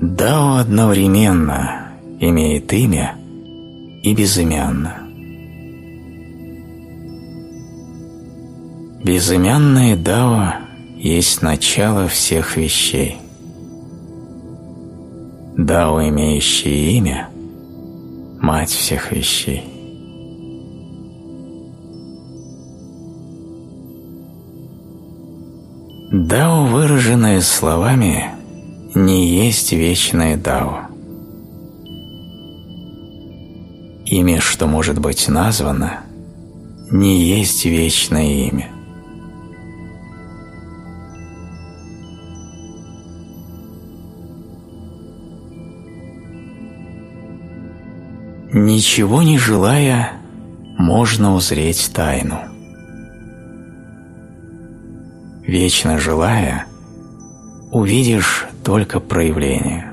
Дао одновременно имеет имя и безымянно. Безымянное Дао есть начало всех вещей. Дао, имеющее имя, мать всех вещей. Дао, выраженное словами, не есть вечное Дао. Имя, что может быть названо, не есть вечное имя. Ничего не желая, можно узреть тайну. Вечно желая, увидишь только проявление.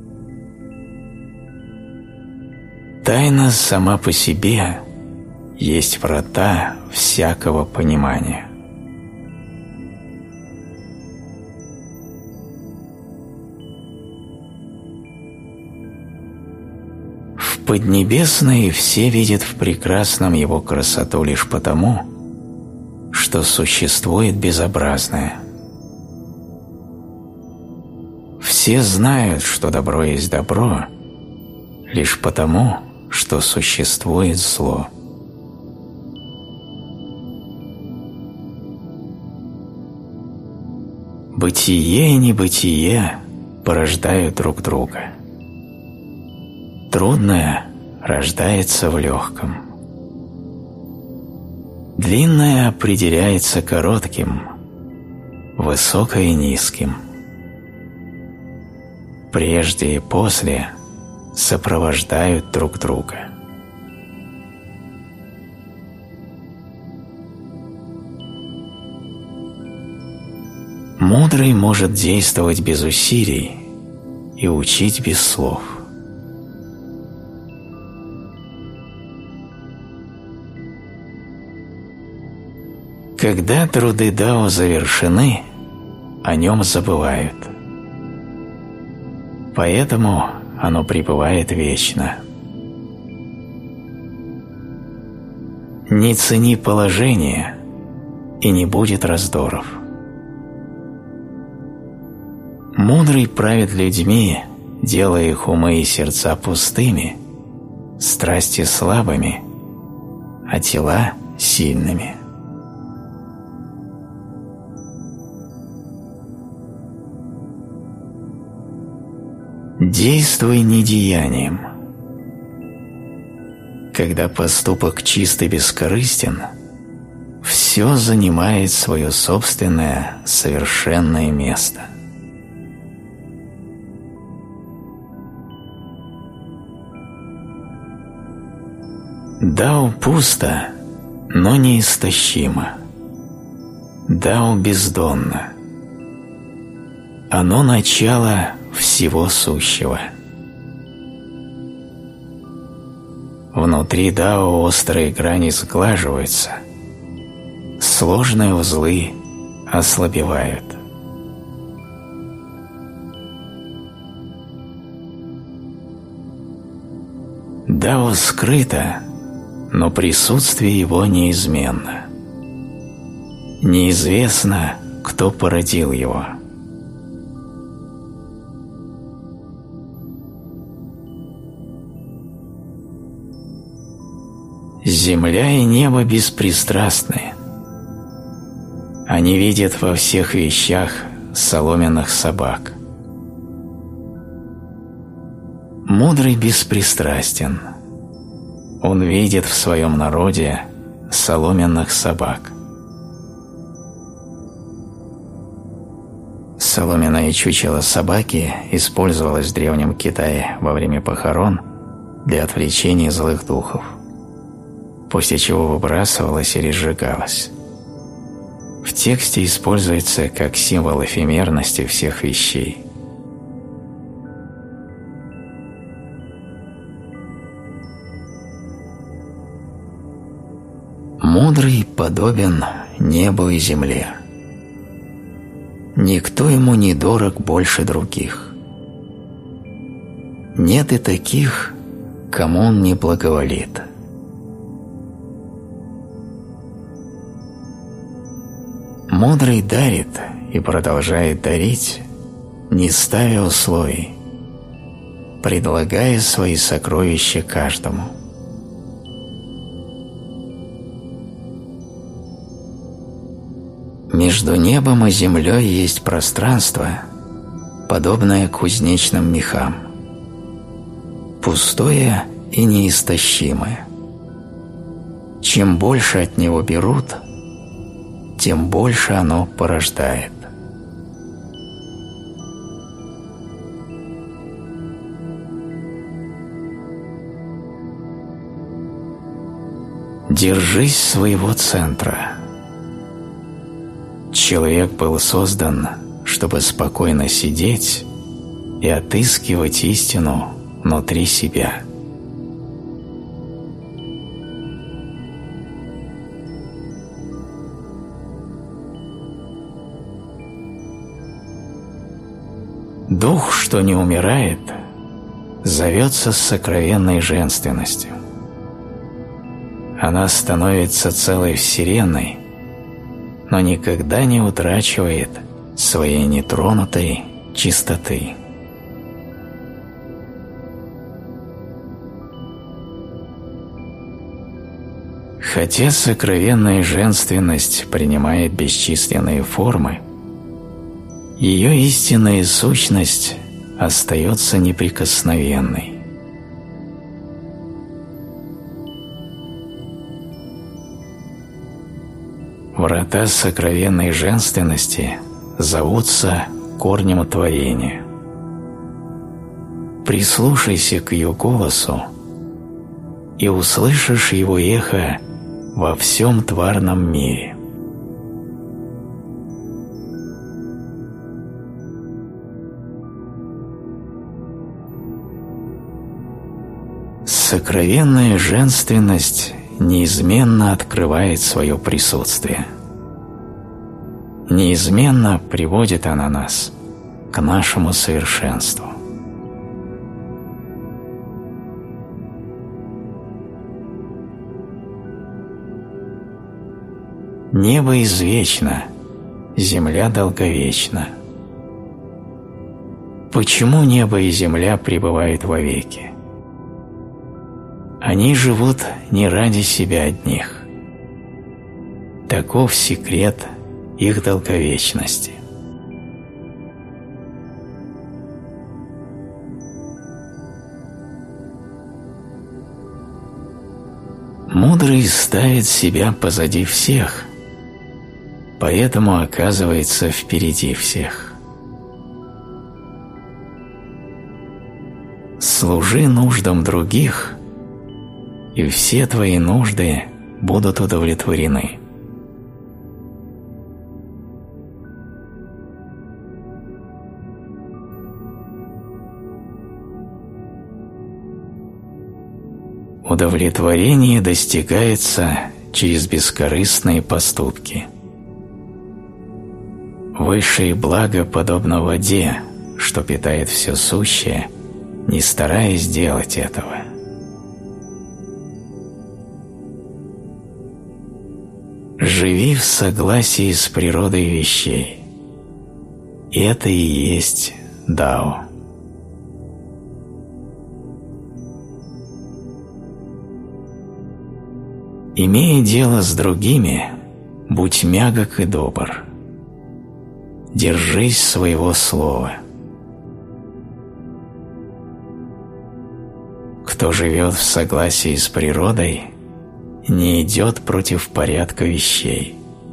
Тайна сама по себе есть врата всякого понимания. В Поднебесной все видят в прекрасном его красоту лишь потому, что существует безобразное. Все знают, что добро есть добро, лишь потому, что существует зло. Бытие и небытие порождают друг друга. Трудное рождается в легком. Длинное определяется коротким, высокое – низким. Прежде и после сопровождают друг друга. Мудрый может действовать без усилий и учить без слов. Когда труды Дао завершены, о нем забывают. Поэтому оно пребывает вечно. Не цени положение, и не будет раздоров. Мудрый правит людьми, делая их умы и сердца пустыми, страсти слабыми, а тела сильными. Действуй не деянием. Когда поступок чист и бескорыстен, все занимает свое собственное совершенное место. Дао пусто, но неистощимо. Дао бездонно. Оно начало всего сущего. Внутри Дао острые грани сглаживаются, сложные узлы ослабевают. Дао скрыто, но присутствие его неизменно. Неизвестно, кто породил его. Земля и небо беспристрастны. Они видят во всех вещах соломенных собак. Мудрый беспристрастен. Он видит в своем народе соломенных собак. Соломенное чучело собаки использовалось в Древнем Китае во время похорон для отвлечения злых духов, после чего выбрасывалось или сжигалось. В тексте используется как символ эфемерности всех вещей. Мудрый подобен небу и земле. Никто ему не дорог больше других. нет и таких, кому он не благоволит. Мудрый дарит и продолжает дарить, не ставя условий, предлагая свои сокровища каждому. Между небом и землей есть пространство, подобное кузнечным мехам, пустое и неистощимое. Чем больше от него берут, тем больше оно порождает. Держись своего центра. Человек был создан, чтобы спокойно сидеть и отыскивать истину внутри себя. Дух, что не умирает, зовется сокровенной женственностью. Она становится целой вселенной, но никогда не утрачивает своей нетронутой чистоты. Хотя сокровенная женственность принимает бесчисленные формы, ее истинная сущность остается неприкосновенной. Врата сокровенной женственности зовутся корнем творения. Прислушайся к ее голосу и услышишь его эхо во всем тварном мире. Сокровенная женственность неизменно открывает свое присутствие. Неизменно приводит она нас к нашему совершенству. Небо извечно, земля долговечна. Почему небо и земля пребывают вовеки? Они живут не ради себя одних. Таков секрет их долговечности. Мудрый ставит себя позади всех, поэтому оказывается впереди всех. Служи нуждам других, и все твои нужды будут удовлетворены. Удовлетворение достигается через бескорыстные поступки. Высшее благо подобно воде, что питает все сущее, не стараясь делать этого. Живи в согласии с природой вещей. Это и есть Дао. Имея дело с другими, будь мягок и добр. Держись своего слова. Кто живет в согласии с природой, не идет против порядка вещей.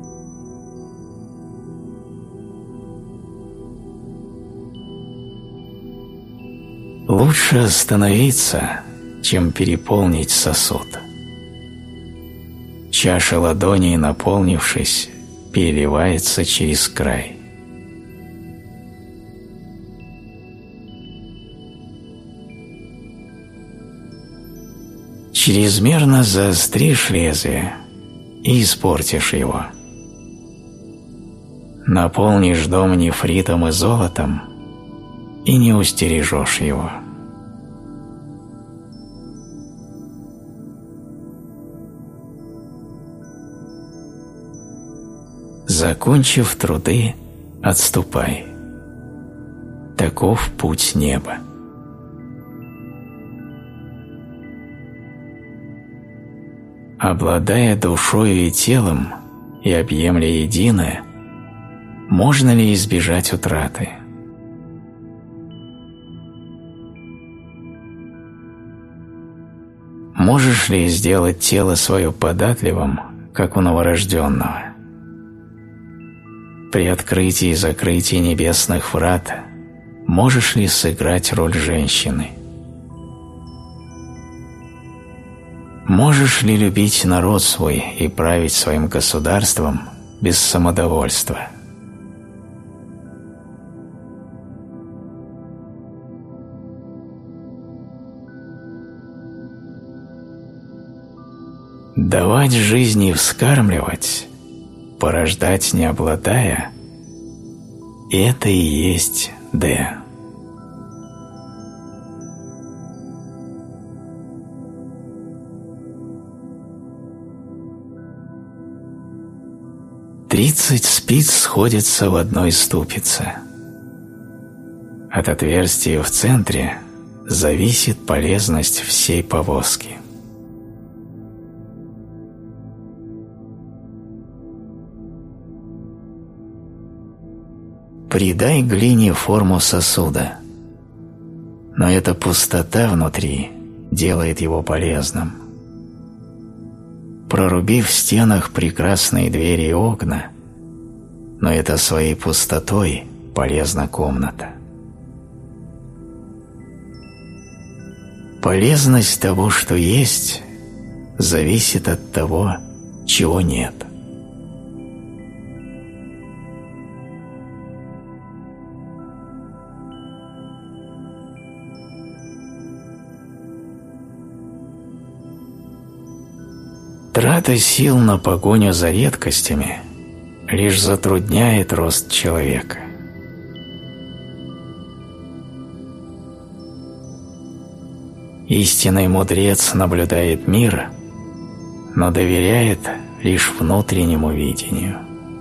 Лучше остановиться, чем переполнить сосуд. Чаша ладоней, наполнившись, переливается через край. Чрезмерно заостришь лезвие и испортишь его. Наполнишь дом нефритом и золотом и не устережешь его. закончив труды, отступай. Таков путь неба. Обладая душою и телом и объемля единое, можно ли избежать утраты? Можешь ли сделать тело свое податливым, как у новорожденного? При открытии и закрытии небесных врат можешь ли сыграть роль женщины? Можешь ли любить народ свой и править своим государством без самодовольства? Давать жизни и вскармливать, порождать не обладая – это и есть Д. Тридцать спиц сходятся в одной ступице. От отверстия в центре зависит полезность всей повозки. Придай глине форму сосуда, но эта пустота внутри делает его полезным. Проруби в стенах прекрасные двери и окна, но это своей пустотой полезна комната. Полезность того, что есть, зависит от того, чего нет. Трата сил на погоню за редкостями лишь затрудняет рост человека. Истинный мудрец наблюдает мир, но доверяет лишь внутреннему видению.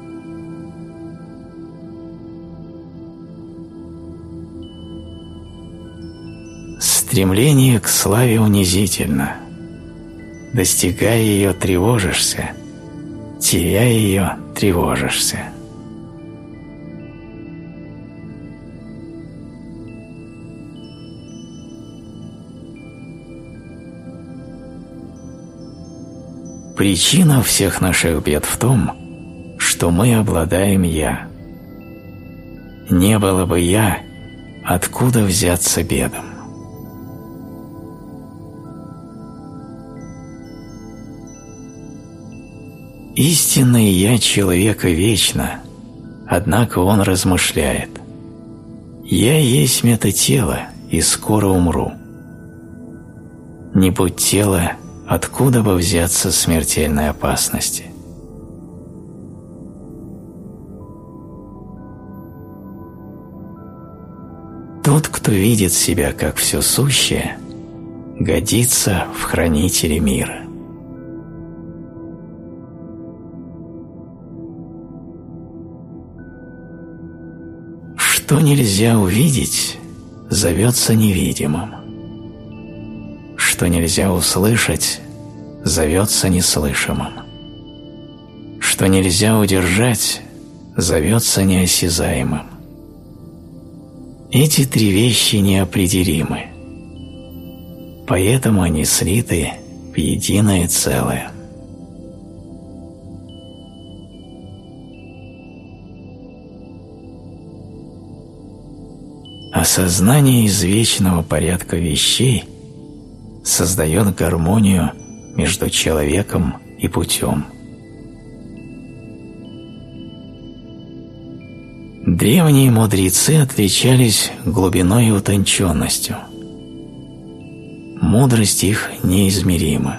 Стремление к славе унизительно. Достигая ее, тревожишься, теряя ее, тревожишься. Причина всех наших бед в том, что мы обладаем «я». Не было бы «я», откуда взяться бедам? Истинное «я» человека вечно, однако он размышляет: «Я есть это тело, и скоро умру». Не будь тела, откуда бы взяться смертельной опасности? Тот, кто видит себя как все сущее, годится в хранителе мира. Что нельзя увидеть, зовется невидимым. Что нельзя услышать, зовется неслышимым. Что нельзя удержать, зовется неосязаемым. Эти три вещи неопределимы, поэтому они слиты в единое целое. Осознание извечного порядка вещей создает гармонию между человеком и путем. Древние мудрецы отличались глубиной и утонченностью. Мудрость их неизмерима.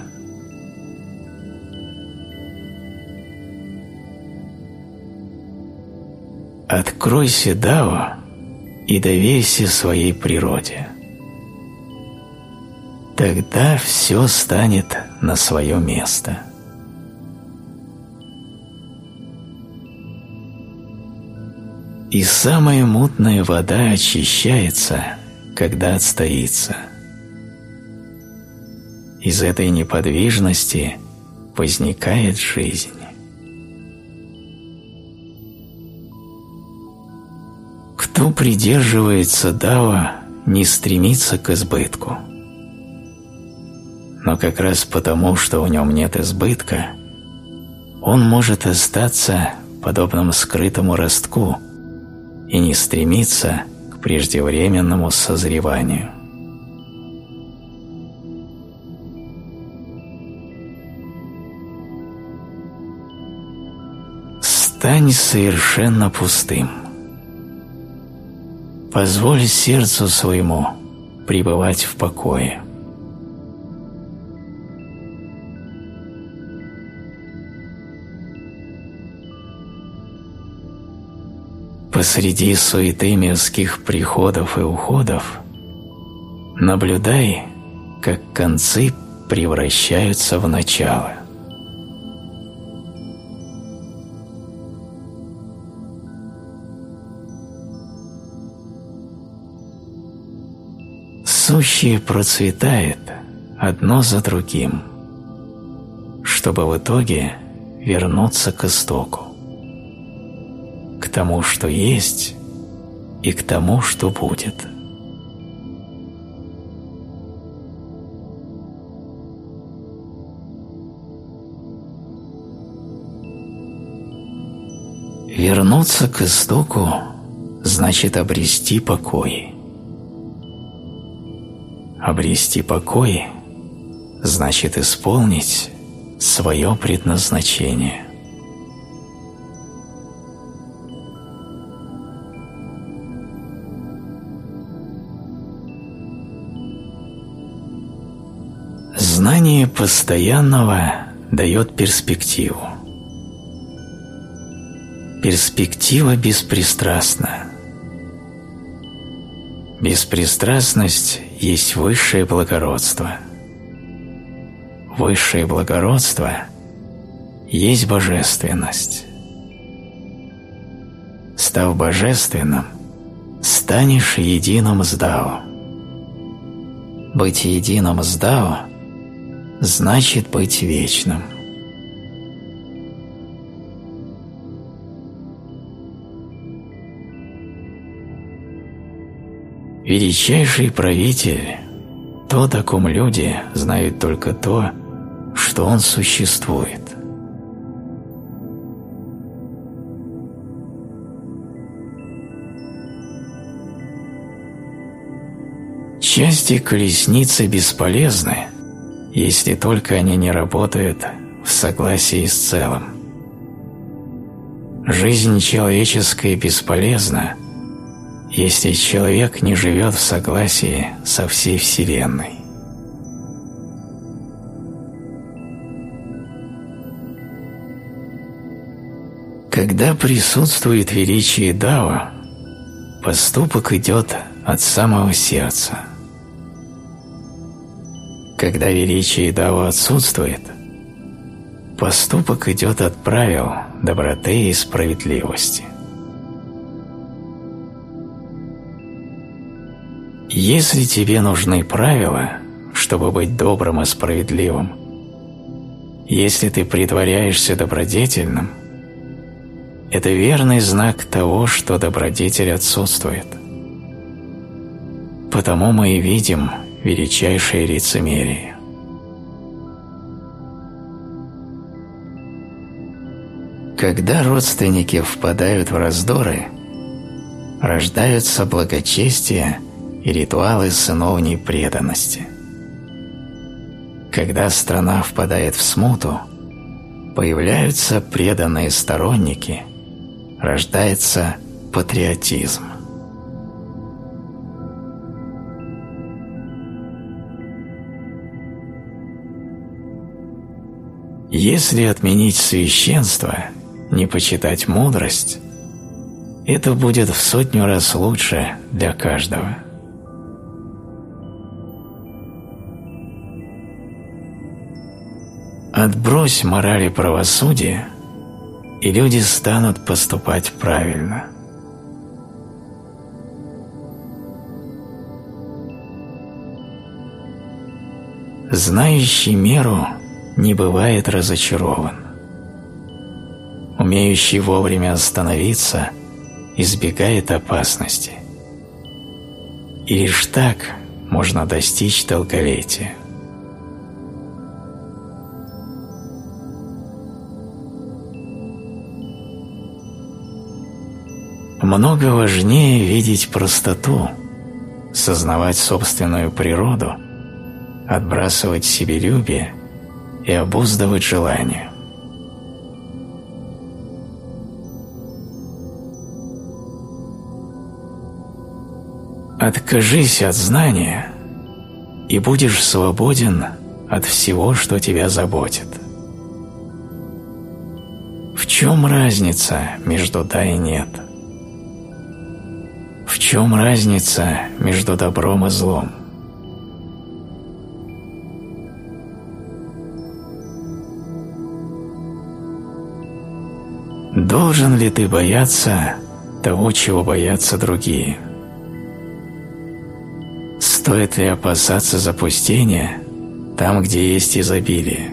Откройся Дао и доверься своей природе. Тогда все станет на свое место. И самая мутная вода очищается, когда отстоится. Из этой неподвижности возникает жизнь. Кто придерживается дао, не стремится к избытку. Но как раз потому, что в нем нет избытка, он может остаться подобным скрытому ростку и не стремиться к преждевременному созреванию. Стань совершенно пустым. Позволь сердцу своему пребывать в покое. Посреди суеты мирских приходов и уходов наблюдай, как концы превращаются в начало. Сущее процветает одно за другим, чтобы в итоге вернуться к истоку, к тому, что есть, и к тому, что будет. Вернуться к истоку значит обрести покой. Обрести покой значит исполнить свое предназначение. Знание постоянного дает перспективу. Перспектива беспристрастна. Беспристрастность есть высшее благородство. Высшее благородство есть божественность. Став божественным, станешь единым с Дао. Быть единым с Дао значит быть вечным. Величайший правитель – тот, о ком люди знают только то, что он существует. Части колесницы бесполезны, если только они не работают в согласии с целым. Жизнь человеческая бесполезна, если человек не живет в согласии со всей Вселенной. Когда присутствует величие Дао, поступок идет от самого сердца. Когда величие Дао отсутствует, поступок идет от правил доброты и справедливости. Если тебе нужны правила, чтобы быть добрым и справедливым, если ты притворяешься добродетельным, это верный знак того, что добродетель отсутствует. Потому мы и видим величайшее лицемерие. Когда родственники впадают в раздоры, рождаются благочестие и ритуалы сыновней преданности. Когда страна впадает в смуту, появляются преданные сторонники, рождается патриотизм. Если отменить священство, не почитать мудрость, это будет в 100 раз лучше для каждого. Отбрось мораль и правосудие, и люди станут поступать правильно. Знающий меру не бывает разочарован. Умеющий вовремя остановиться избегает опасности. И лишь так можно достичь долголетия. Много важнее видеть простоту, сознавать собственную природу, отбрасывать себелюбие и обуздывать желание. Откажись от знания, и будешь свободен от всего, что тебя заботит. В чем разница между «да» и «нет»? В чем разница между добром и злом? Должен ли ты бояться того, чего боятся другие? Стоит ли опасаться запустения там, где есть изобилие?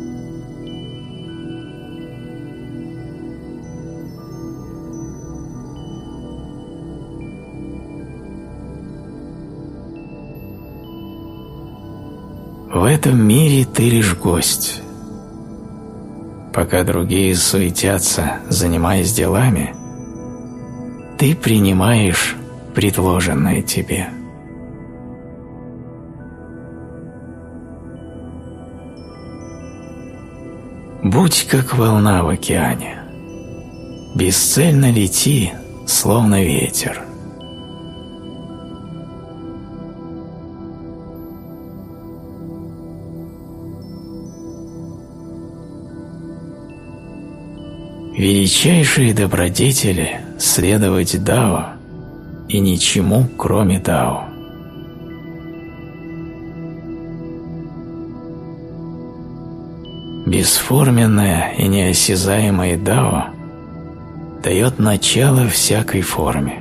В этом мире ты лишь гость. Пока другие суетятся, занимаясь делами, ты принимаешь предложенное тебе. Будь как волна в океане, бесцельно лети, словно ветер. Величайшие добродетели – следовать Дао и ничему, кроме Дао. Бесформенное и неосязаемое Дао дает начало всякой форме.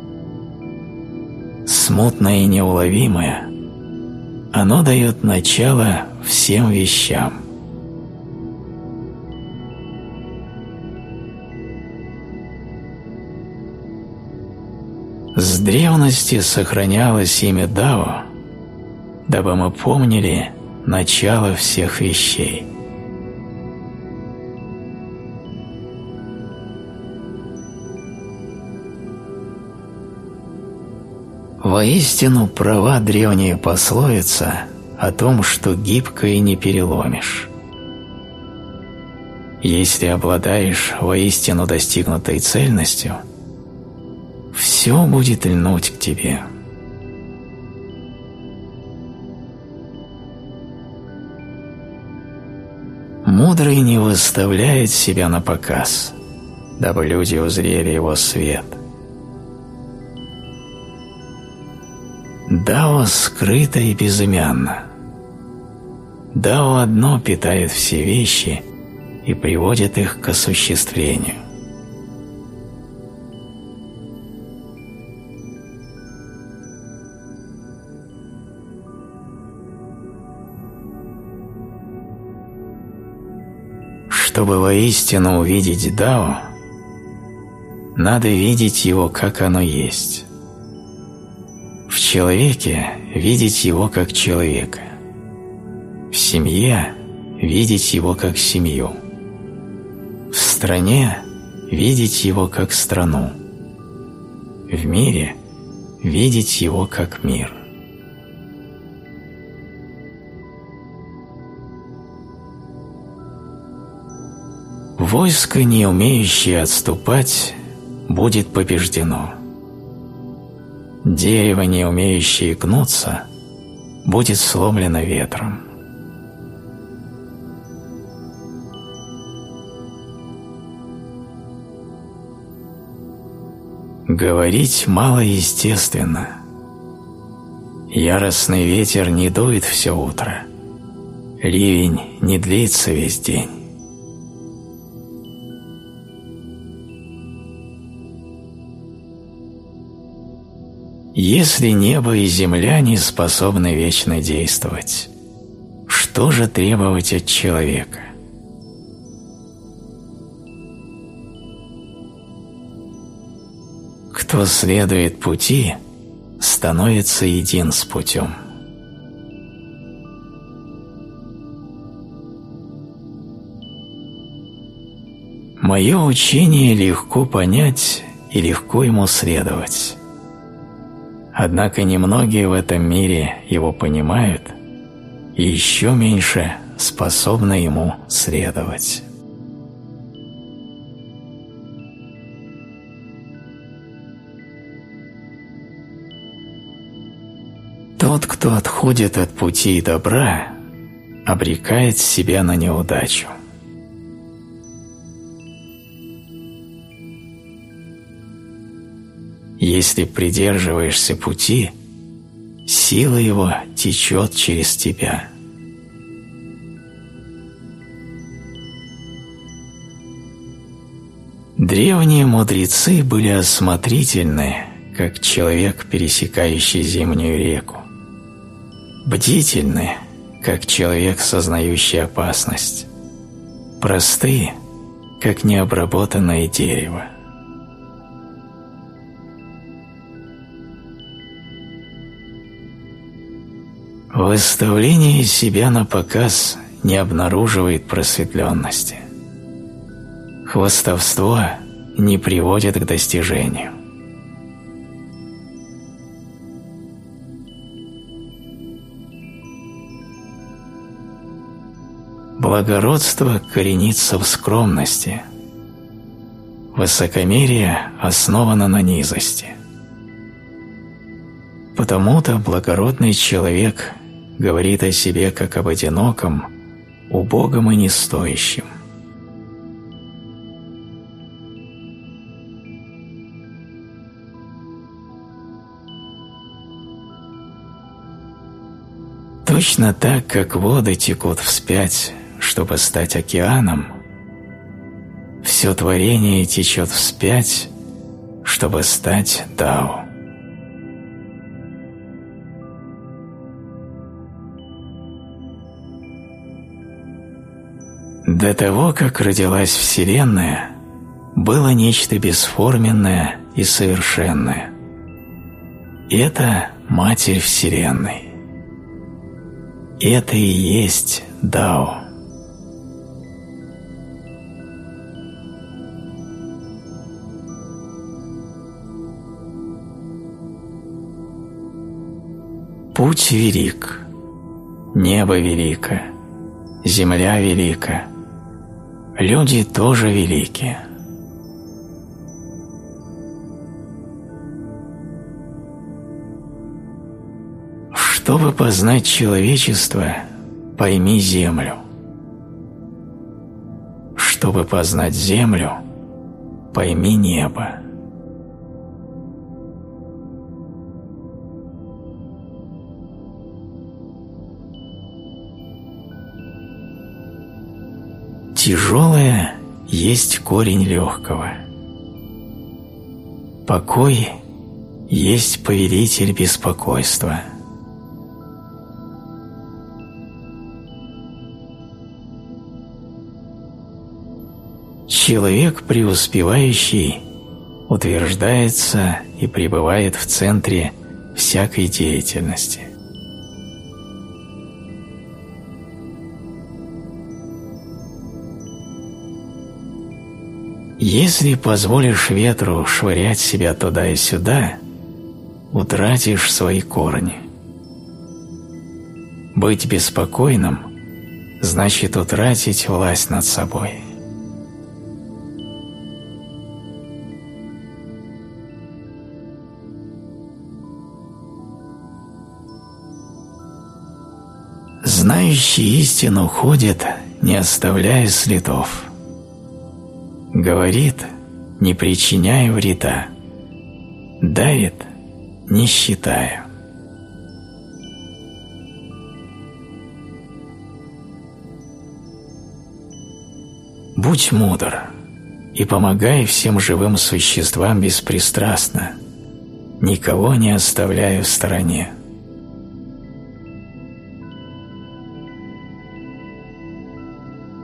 Смутное и неуловимое, оно дает начало всем вещам. С древности сохранялось имя Дао, дабы мы помнили начало всех вещей. Воистину права древняя пословица о том, что гибко и не переломишь. Если обладаешь воистину достигнутой цельностью, все будет льнуть к тебе. Мудрый не выставляет себя на показ, дабы люди узрели его свет. Дао скрыто и безымянно. Дао одно питает все вещи и приводит их к осуществлению. Чтобы воистину увидеть Дао, надо видеть его, как оно есть. В человеке видеть его как человека, в семье видеть его как семью, в стране видеть его как страну, в мире видеть его как мир. Войско, не умеющее отступать, будет побеждено. Дерево, не умеющее гнуться, будет сломлено ветром. Говорить малоестественно. Яростный ветер не дует все утро. Ливень не длится весь день. Если небо и земля не способны вечно действовать, Что же требовать от человека? Кто следует пути, становится един с путем. Мое учение легко понять и легко ему следовать. Однако немногие в этом мире его понимают и еще меньше способны ему следовать. Тот, кто отходит от пути добра, обрекает себя на неудачу. Если придерживаешься пути, сила его течет через тебя. Древние мудрецы были осмотрительны, как человек, пересекающий зимнюю реку, бдительны, как человек, сознающий опасность, просты, как необработанное дерево. Выставление себя на показ не обнаруживает просветленности. Хвастовство не приводит к достижению. Благородство коренится в скромности. Высокомерие основано на низости. Потому-то благородный человек говорит о себе как об одиноком, убогом и нестоящем. Точно так, как воды текут вспять, чтобы стать океаном, все творение течет вспять, чтобы стать Дао. До того, как родилась Вселенная, было нечто бесформенное и совершенное. Это Матерь Вселенной. Это и есть Дао. Путь велик, небо велико, земля велика, люди тоже велики. Чтобы познать человечество, пойми землю. Чтобы познать землю, пойми небо. Тяжелое есть корень легкого. Покой есть повелитель беспокойства. Человек преуспевающий утверждается и пребывает в центре всякой деятельности. Если позволишь ветру швырять себя туда и сюда, утратишь свои корни. Быть беспокойным значит утратить власть над собой. Знающий истину ходит, не оставляя следов. Говорит, не причиняя вреда. Дарит, не считая. Будь мудр и помогай всем живым существам беспристрастно, никого не оставляя в стороне.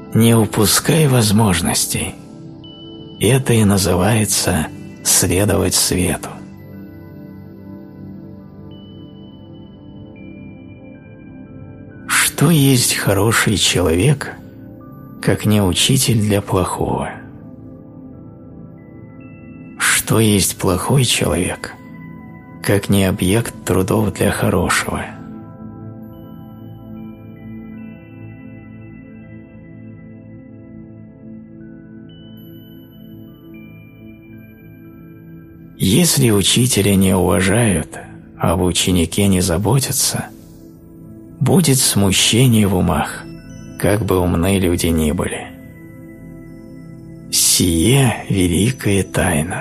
Не упускай возможностей. Это и называется следовать свету. Что есть хороший человек, как не учитель для плохого? Что есть плохой человек, как не объект трудов для хорошего? Если учителя не уважают, а об ученике не заботятся, будет смущение в умах, как бы умны люди ни были. Сие великая тайна.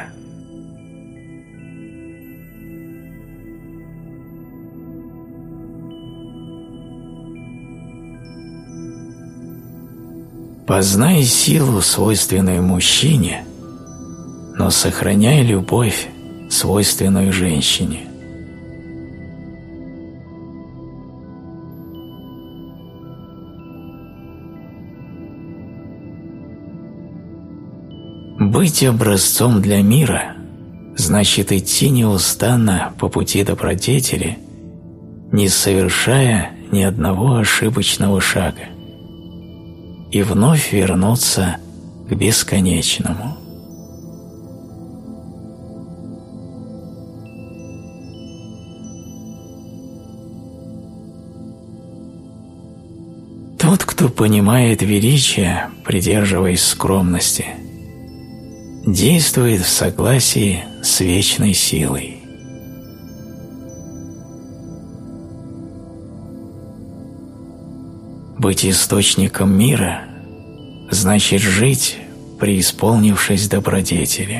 Познай силу, свойственную мужчине, но сохраняй любовь, свойственную женщине. Быть образцом для мира значит идти неустанно по пути добродетели, не совершая ни одного ошибочного шага, и вновь вернуться к бесконечному. Тот, кто понимает величие, придерживаясь скромности, действует в согласии с вечной силой. Быть источником мира значит жить, преисполнившись добродетели.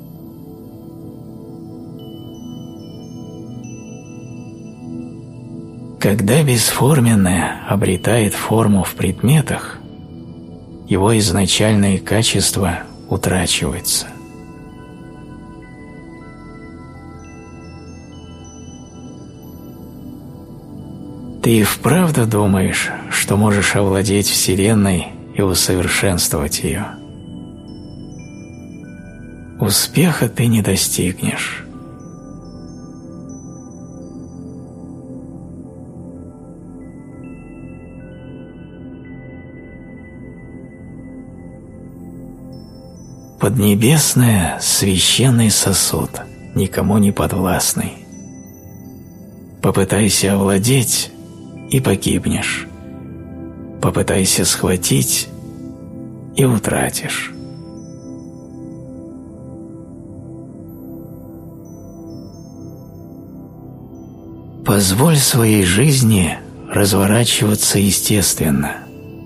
Когда бесформенное обретает форму в предметах, его изначальные качества утрачиваются. Ты и вправду думаешь, что можешь овладеть Вселенной и усовершенствовать ее? Успеха ты не достигнешь. Поднебесное – священный сосуд, никому не подвластный. Попытайся овладеть – и погибнешь. Попытайся схватить – и утратишь. Позволь своей жизни разворачиваться естественно.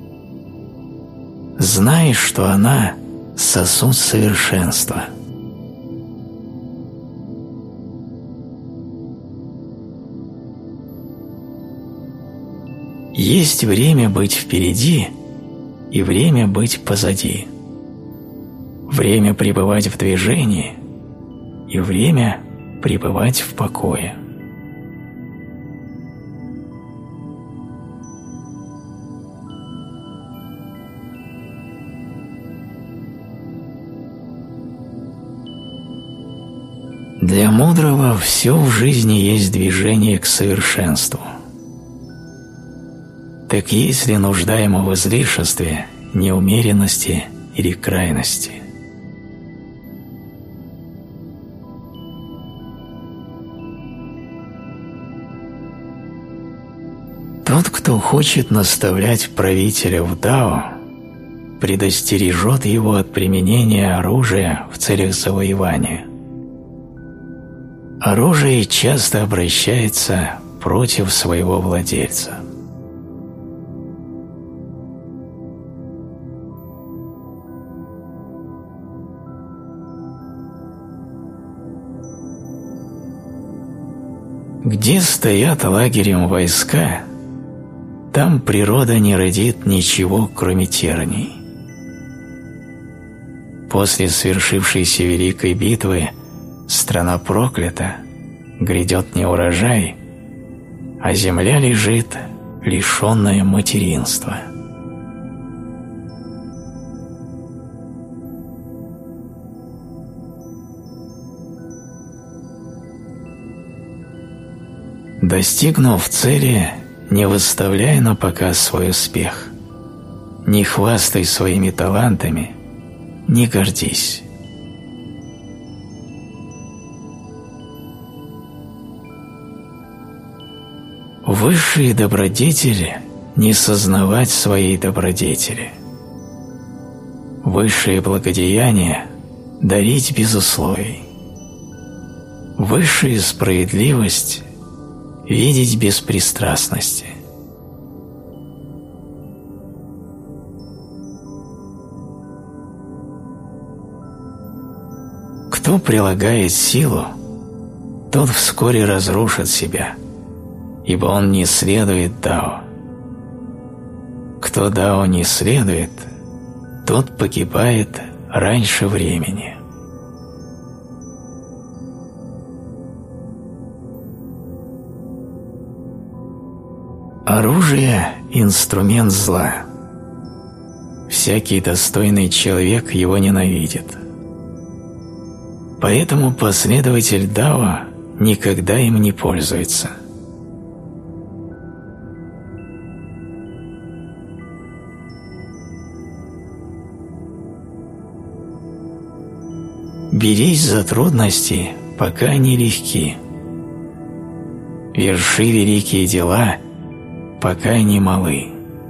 Знай, что она – сосуд совершенства. Есть время быть впереди и время быть позади. Время пребывать в движении и время пребывать в покое. Для мудрого все в жизни есть движение к совершенству. Так есть ли нужда ему в излишестве, неумеренности или крайности? Тот, кто хочет наставлять правителя в Дао, предостережет его от применения оружия в целях завоевания. Оружие часто обращается против своего владельца. Где стоят лагерем войска, там природа не родит ничего, кроме терний. После свершившейся великой битвы страна проклята, грядет неурожай, а земля лежит, лишенная материнства. Достигнув цели, не выставляй на показ свой успех, не хвастай своими талантами, не гордись. Высший добродетель – не сознавать своей добродетели. Высшее благодеяние – дарить без условий. Высшая справедливость – видеть без пристрастности. Кто прилагает силу, тот вскоре разрушит себя, ибо он не следует Дао. Кто Дао не следует, тот погибает раньше времени. Оружие – инструмент зла. Всякий достойный человек его ненавидит. Поэтому последователь Дао никогда им не пользуется. Берись за трудности, пока они легки. Верши великие дела, пока они малы.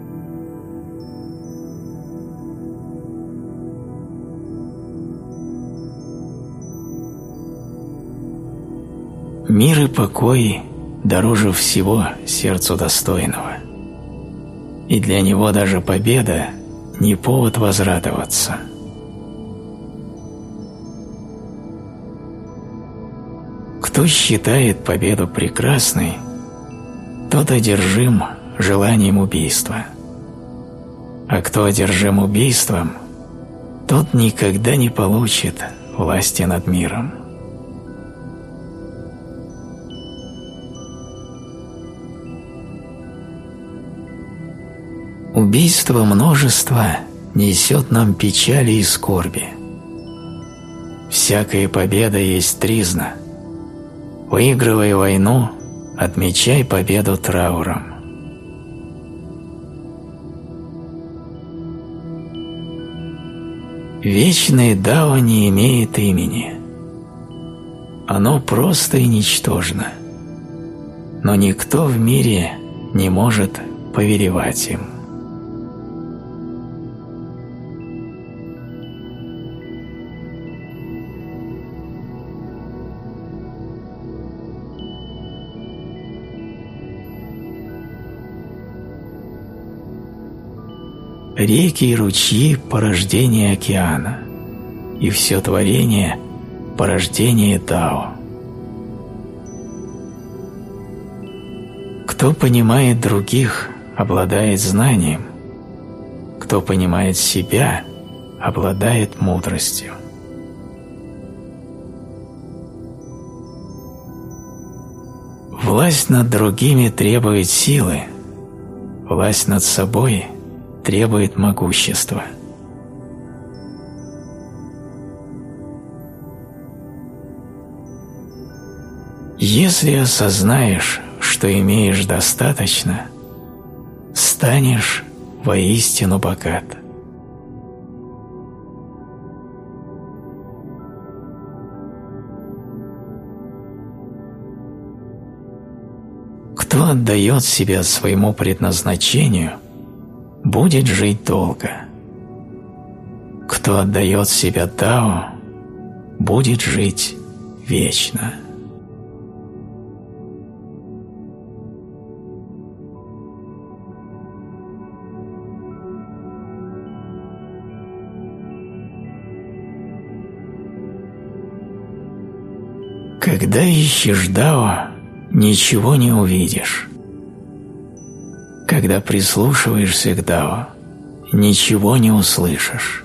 Мир и покой дороже всего сердцу достойного, и для него даже победа не повод возрадоваться. Кто считает победу прекрасной, тот одержим желанием убийства, а кто одержим убийством, тот никогда не получит власти над миром. Убийство множества несет нам печали и скорби. Всякая победа есть тризна. Выигрывая войну, отмечай победу трауром. Вечное Дао не имеет имени. Оно просто и ничтожно, но никто в мире не может повелевать им. Реки и ручьи – порождение океана, и все творение – порождение Дао. Кто понимает других, обладает знанием, кто понимает себя, обладает мудростью. Власть над другими требует силы, власть над собой требует могущества. Если осознаешь, что имеешь достаточно, станешь воистину богат. Кто отдает себя своему предназначению, будет жить долго. Кто отдает себя Дао, будет жить вечно. Когда ищешь Дао, ничего не увидишь. Когда прислушиваешься к Дао, ничего не услышишь.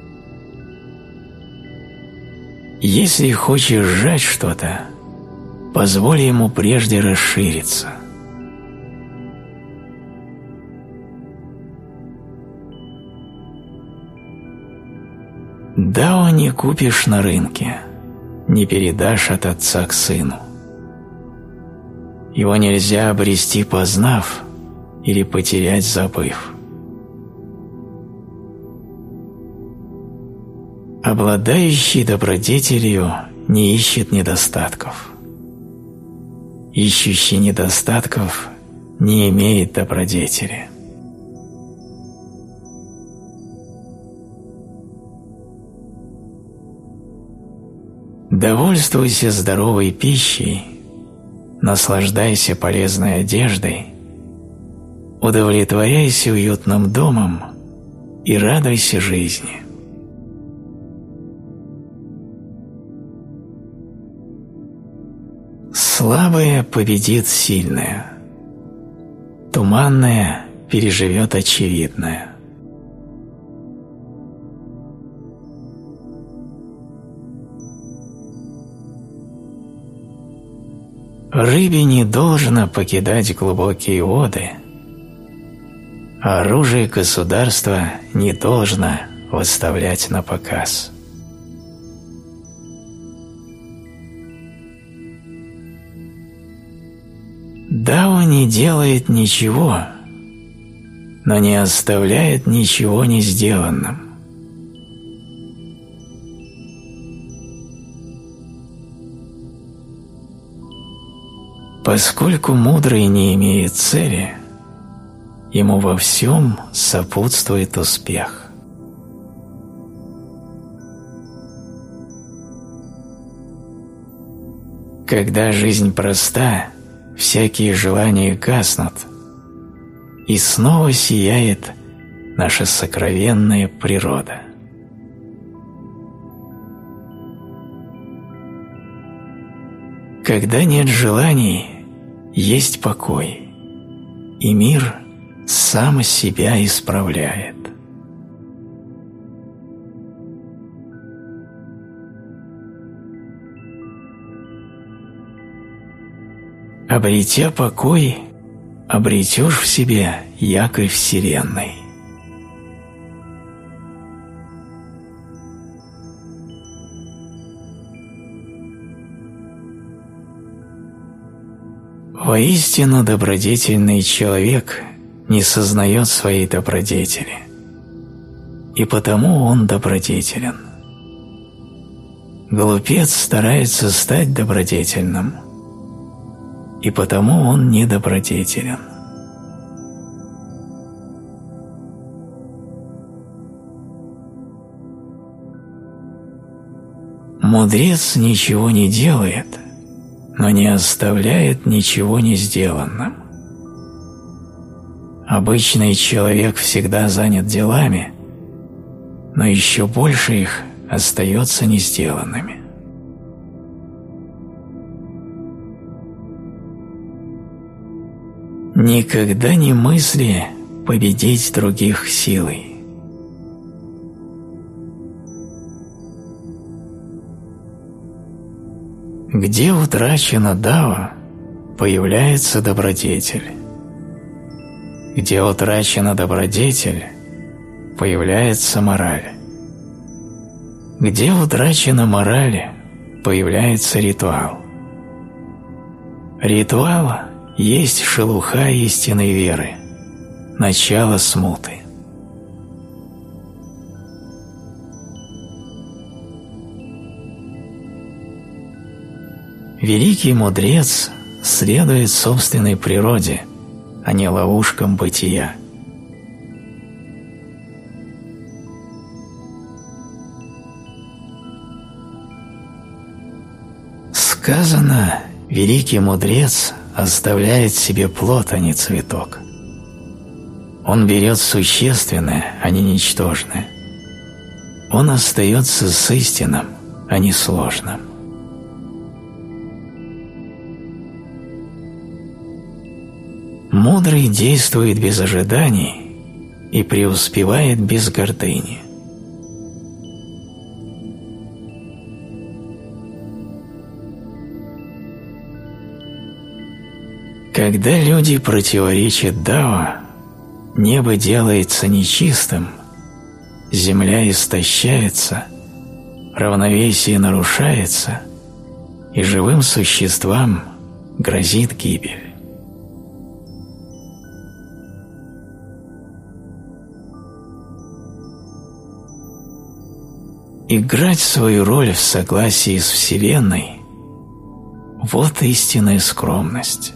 Если хочешь сжать что-то, позволь ему прежде расшириться. Дао не купишь на рынке, не передашь от отца к сыну. Его нельзя обрести, познав, или потерять, забыв. Обладающий добродетелью не ищет недостатков. Ищущий недостатков не имеет добродетели. Довольствуйся здоровой пищей, наслаждайся полезной одеждой, удовлетворяйся уютным домом и радуйся жизни. Слабое победит сильное, туманное переживет очевидное. Рыбе не должно покидать глубокие воды, а оружие государства не должно выставлять на показ. Дао не делает ничего, но не оставляет ничего не сделанным. Поскольку мудрый не имеет цели, ему во всем сопутствует успех. Когда жизнь проста, всякие желания гаснут, и снова сияет наша сокровенная природа. Когда нет желаний, есть покой, и мир сам себя исправляет. Обретя покой, обретешь в себе якорь Вселенной. Воистину добродетельный человек не сознает своей добродетели, и потому он добродетелен. Глупец старается стать добродетельным, и потому он недобродетелен. Мудрец ничего не делает, но не оставляет ничего не сделанным. Обычный человек всегда занят делами, но еще больше их остается не сделанными. Никогда не мысли победить других силой. Где утрачено дао, появляется добродетель. Где утрачена добродетель, появляется мораль. Где утрачена мораль, появляется ритуал. Ритуал есть шелуха истинной веры, начало смуты. Великий мудрец следует собственной природе, а не ловушкам бытия. Сказано, великий мудрец оставляет себе плод, а не цветок. Он берет существенное, а не ничтожное. Он остается с истинным, а не сложным. Мудрый действует без ожиданий и преуспевает без гордыни. Когда люди противоречат дао, небо делается нечистым, земля истощается, равновесие нарушается, и живым существам грозит гибель. Играть свою роль в согласии с Вселенной – вот истинная скромность.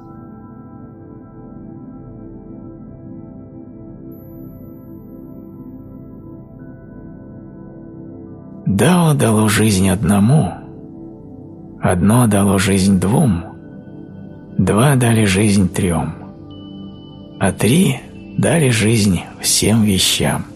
Дао дало жизнь одному, одно дало жизнь двум, два дали жизнь трем, а три дали жизнь всем вещам.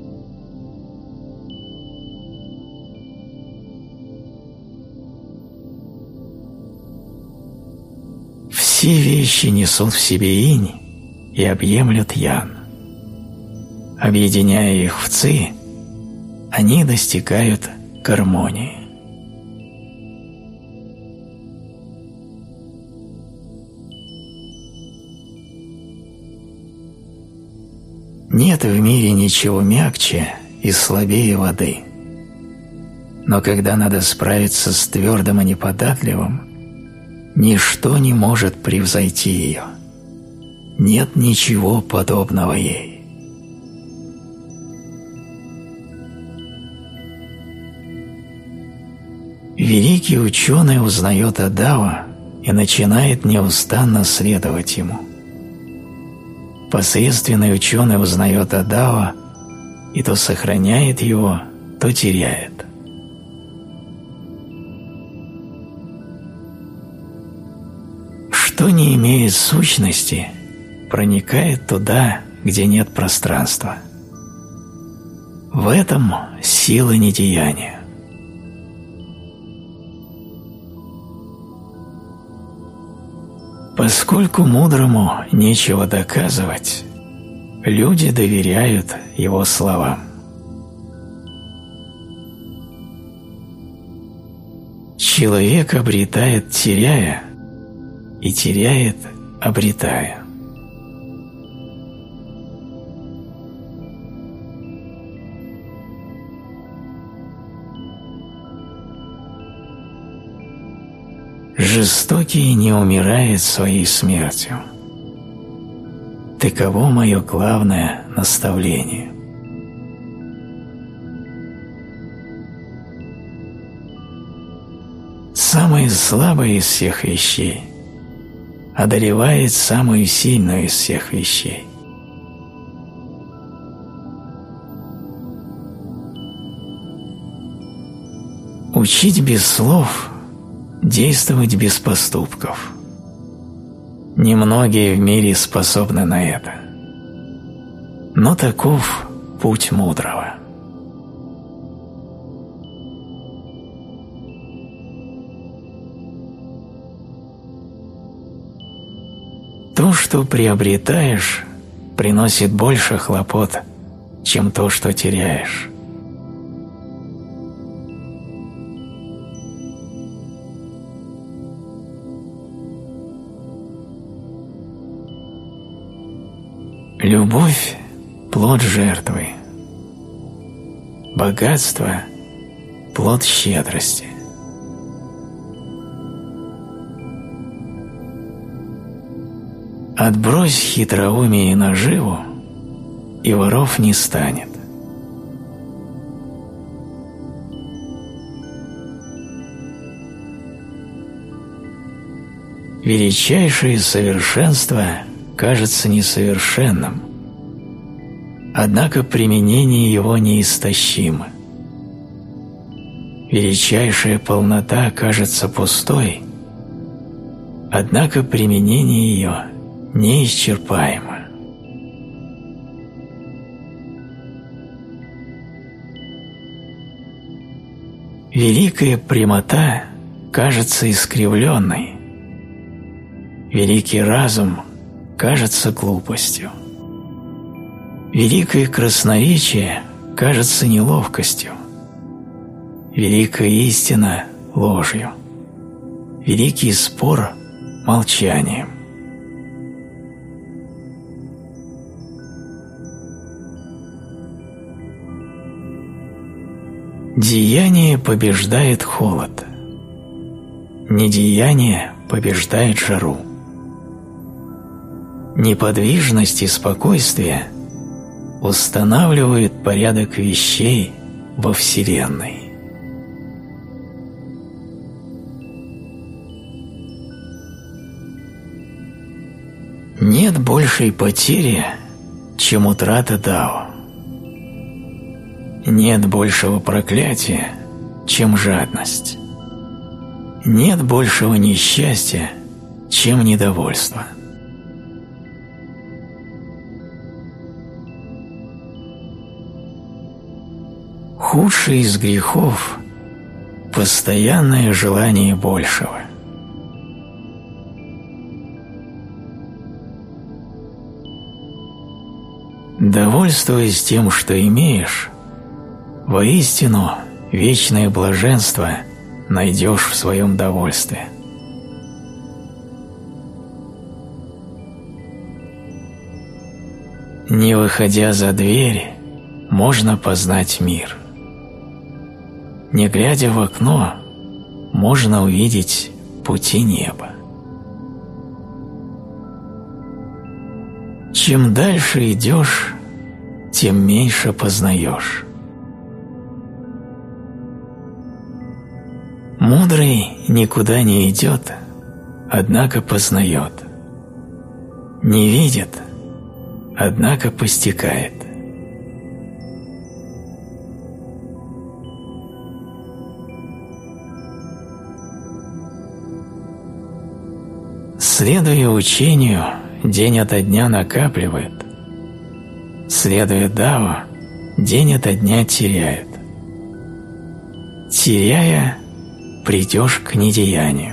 Все вещи несут в себе инь и объемлют ян. Объединяя их в ци, они достигают гармонии. Нет в мире ничего мягче и слабее воды. Но когда надо справиться с твердым и неподатливым, ничто не может превзойти ее. Нет ничего подобного ей. Великий ученый узнает о Дао и начинает неустанно следовать ему. Посредственный ученый узнает о Дао и то сохраняет его, то теряет. Что не имеет сущности, проникает туда, где нет пространства. В этом сила недеяния. Поскольку мудрому нечего доказывать, люди доверяют его словам. Человек обретает, теряя, и теряет, обретая. Жестокий не умирает своей смертью. Таково мое главное наставление. Самое слабое из всех вещей одолевает самую сильную из всех вещей. Учить без слов, действовать без поступков. Немногие в мире способны на это. Но таков путь мудрого. То, что приобретаешь, приносит больше хлопот, чем то, что теряешь. Любовь – плод жертвы. Богатство – плод щедрости. Отбрось хитроумие и наживу, и воров не станет. Величайшее совершенство кажется несовершенным, однако применение его неистощимо. Величайшая полнота кажется пустой, однако применение ее неисчерпаемо. Великая прямота кажется искривленной, великий разум кажется глупостью, великое красноречие кажется неловкостью, великая истина – ложью, великий спор – молчанием. Деяние побеждает холод, недеяние побеждает жару. Неподвижность и спокойствие устанавливают порядок вещей во Вселенной. Нет большей потери, чем утрата Дао. Нет большего проклятия, чем жадность. Нет большего несчастья, чем недовольство. Худший из грехов – постоянное желание большего. Довольствуясь тем, что имеешь, воистину вечное блаженство найдешь в своем довольстве. Не выходя за дверь, можно познать мир. Не глядя в окно, можно увидеть пути неба. Чем дальше идешь, тем меньше познаешь. Мудрый никуда не идет, однако познает. Не видит, однако постигает. Следуя учению, день ото дня накапливает. Следуя Дао, день ото дня теряет. Теряя, придешь к недеянию.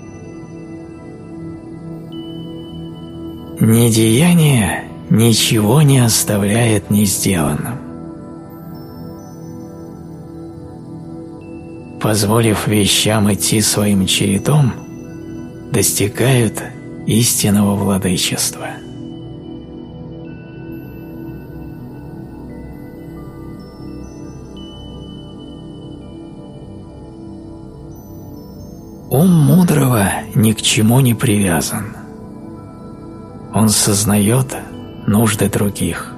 Недеяние ничего не оставляет несделанным. Позволив вещам идти своим чередом, достигают истинного владычества. Ум мудрого ни к чему не привязан. Он сознает нужды других.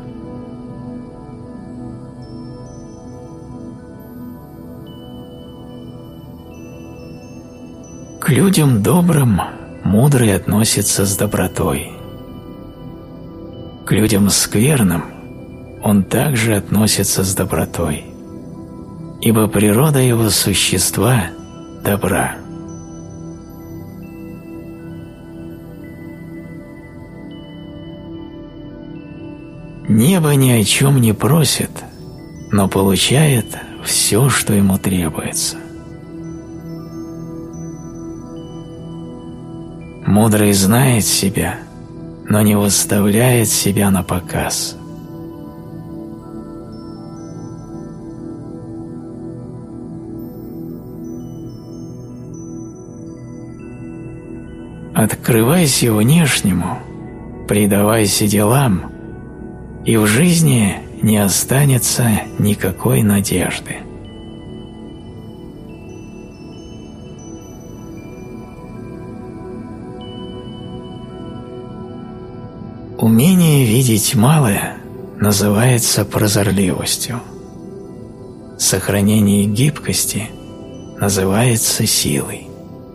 К людям добрым мудрый относится с добротой. К людям скверным он также относится с добротой, ибо природа его существа – добра. Небо ни о чем не просит, но получает все, что ему требуется. Мудрый знает себя, но не выставляет себя на показ. Открывайся внешнему, предавайся делам, и в жизни не останется никакой надежды. Умение видеть малое называется прозорливостью. Сохранение гибкости называется силой.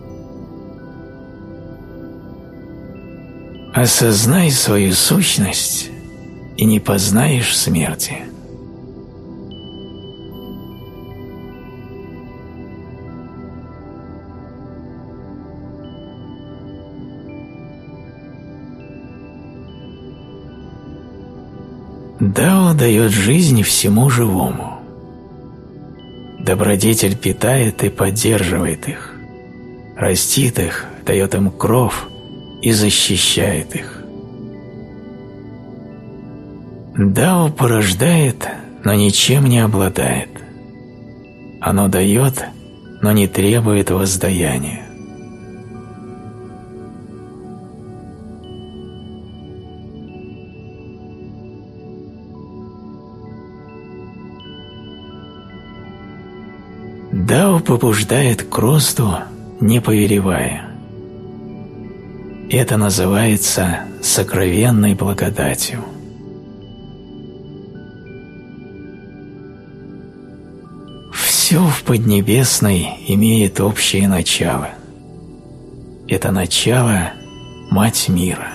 Осознай свою сущность, и не познаешь смерти. Дао дает жизнь всему живому. Добродетель питает и поддерживает их, растит их, дает им кров и защищает их. Дао порождает, но ничем не обладает. Оно дает, но не требует воздаяния. Дао побуждает к росту, не повелевая. Это называется сокровенной благодатью. Все в Поднебесной имеет общее начало. Это начало – Мать мира.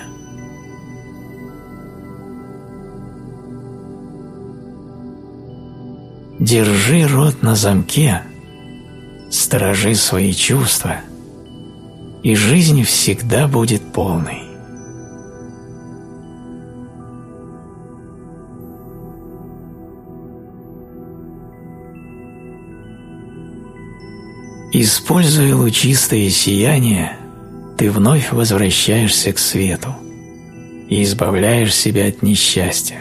Держи рот на замке, сторожи свои чувства, и жизнь всегда будет полной. Используя лучистое сияние, ты вновь возвращаешься к свету и избавляешь себя от несчастья.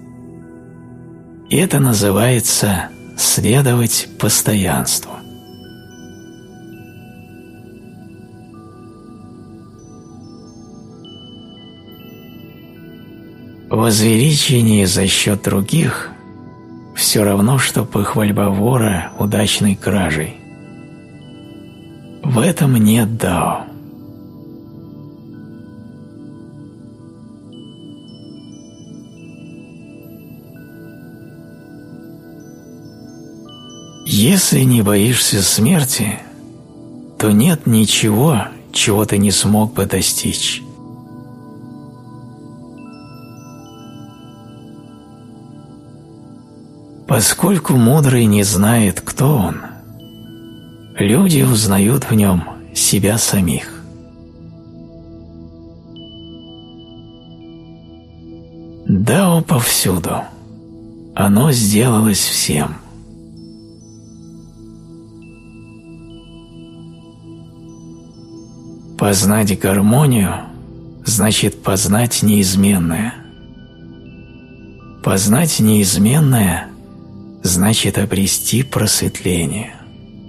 И это называется следовать постоянству. Возвеличение за счет других все равно, что похвальба вора удачной кражей. В этом нет дао. Если не боишься смерти, то нет ничего, чего ты не смог бы достичь. Поскольку мудрый не знает, кто он, люди узнают в нем себя самих. Дао повсюду. Оно сделалось всем. Познать гармонию значит познать неизменное. Познать неизменное значит обрести просветление.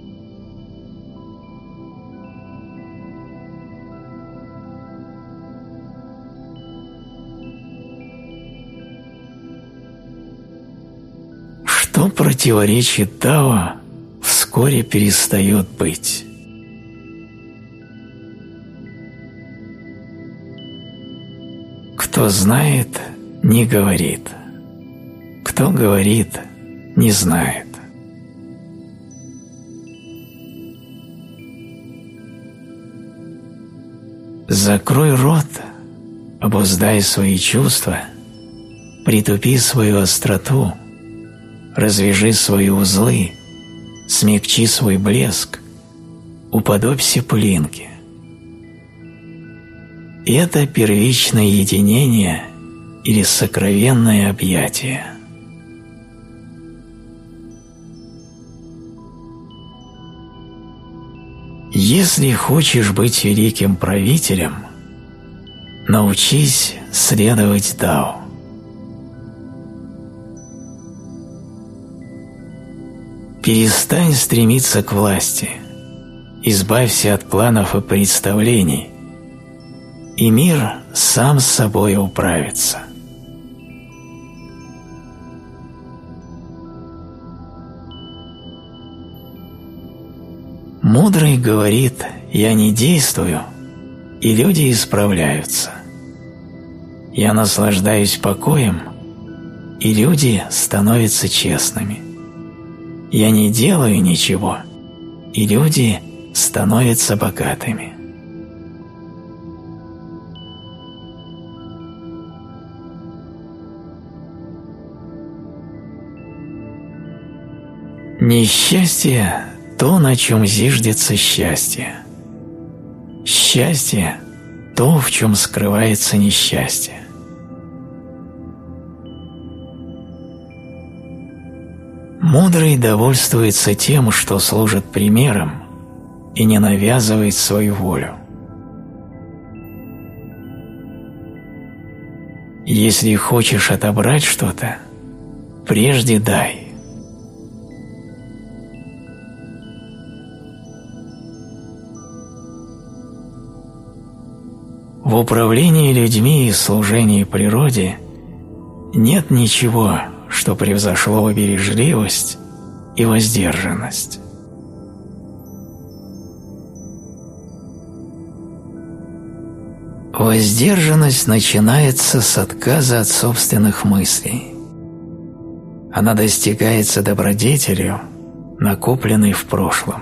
Что противоречит Дао, вскоре перестает быть. Кто знает, не говорит. Кто говорит, не знает. Закрой рот, обуздай свои чувства, притупи свою остроту, развяжи свои узлы, смягчи свой блеск, уподобься пылинке. Это первичное единение или сокровенное объятие. Если хочешь быть великим правителем, научись следовать Дао. Перестань стремиться к власти, избавься от планов и представлений, и мир сам с собой управится. Мудрый говорит: «Я не действую», и люди исправляются. «Я наслаждаюсь покоем», и люди становятся честными. «Я не делаю ничего», и люди становятся богатыми. Несчастье – то, на чем зиждется счастье. Счастье – то, в чем скрывается несчастье. Мудрый довольствуется тем, что служит примером, и не навязывает свою волю. Если хочешь отобрать что-то, прежде дай. В управлении людьми и служении природе нет ничего, что превзошло бы бережливость и воздержанность. Воздержанность начинается с отказа от собственных мыслей. Она достигается добродетелью, накопленной в прошлом.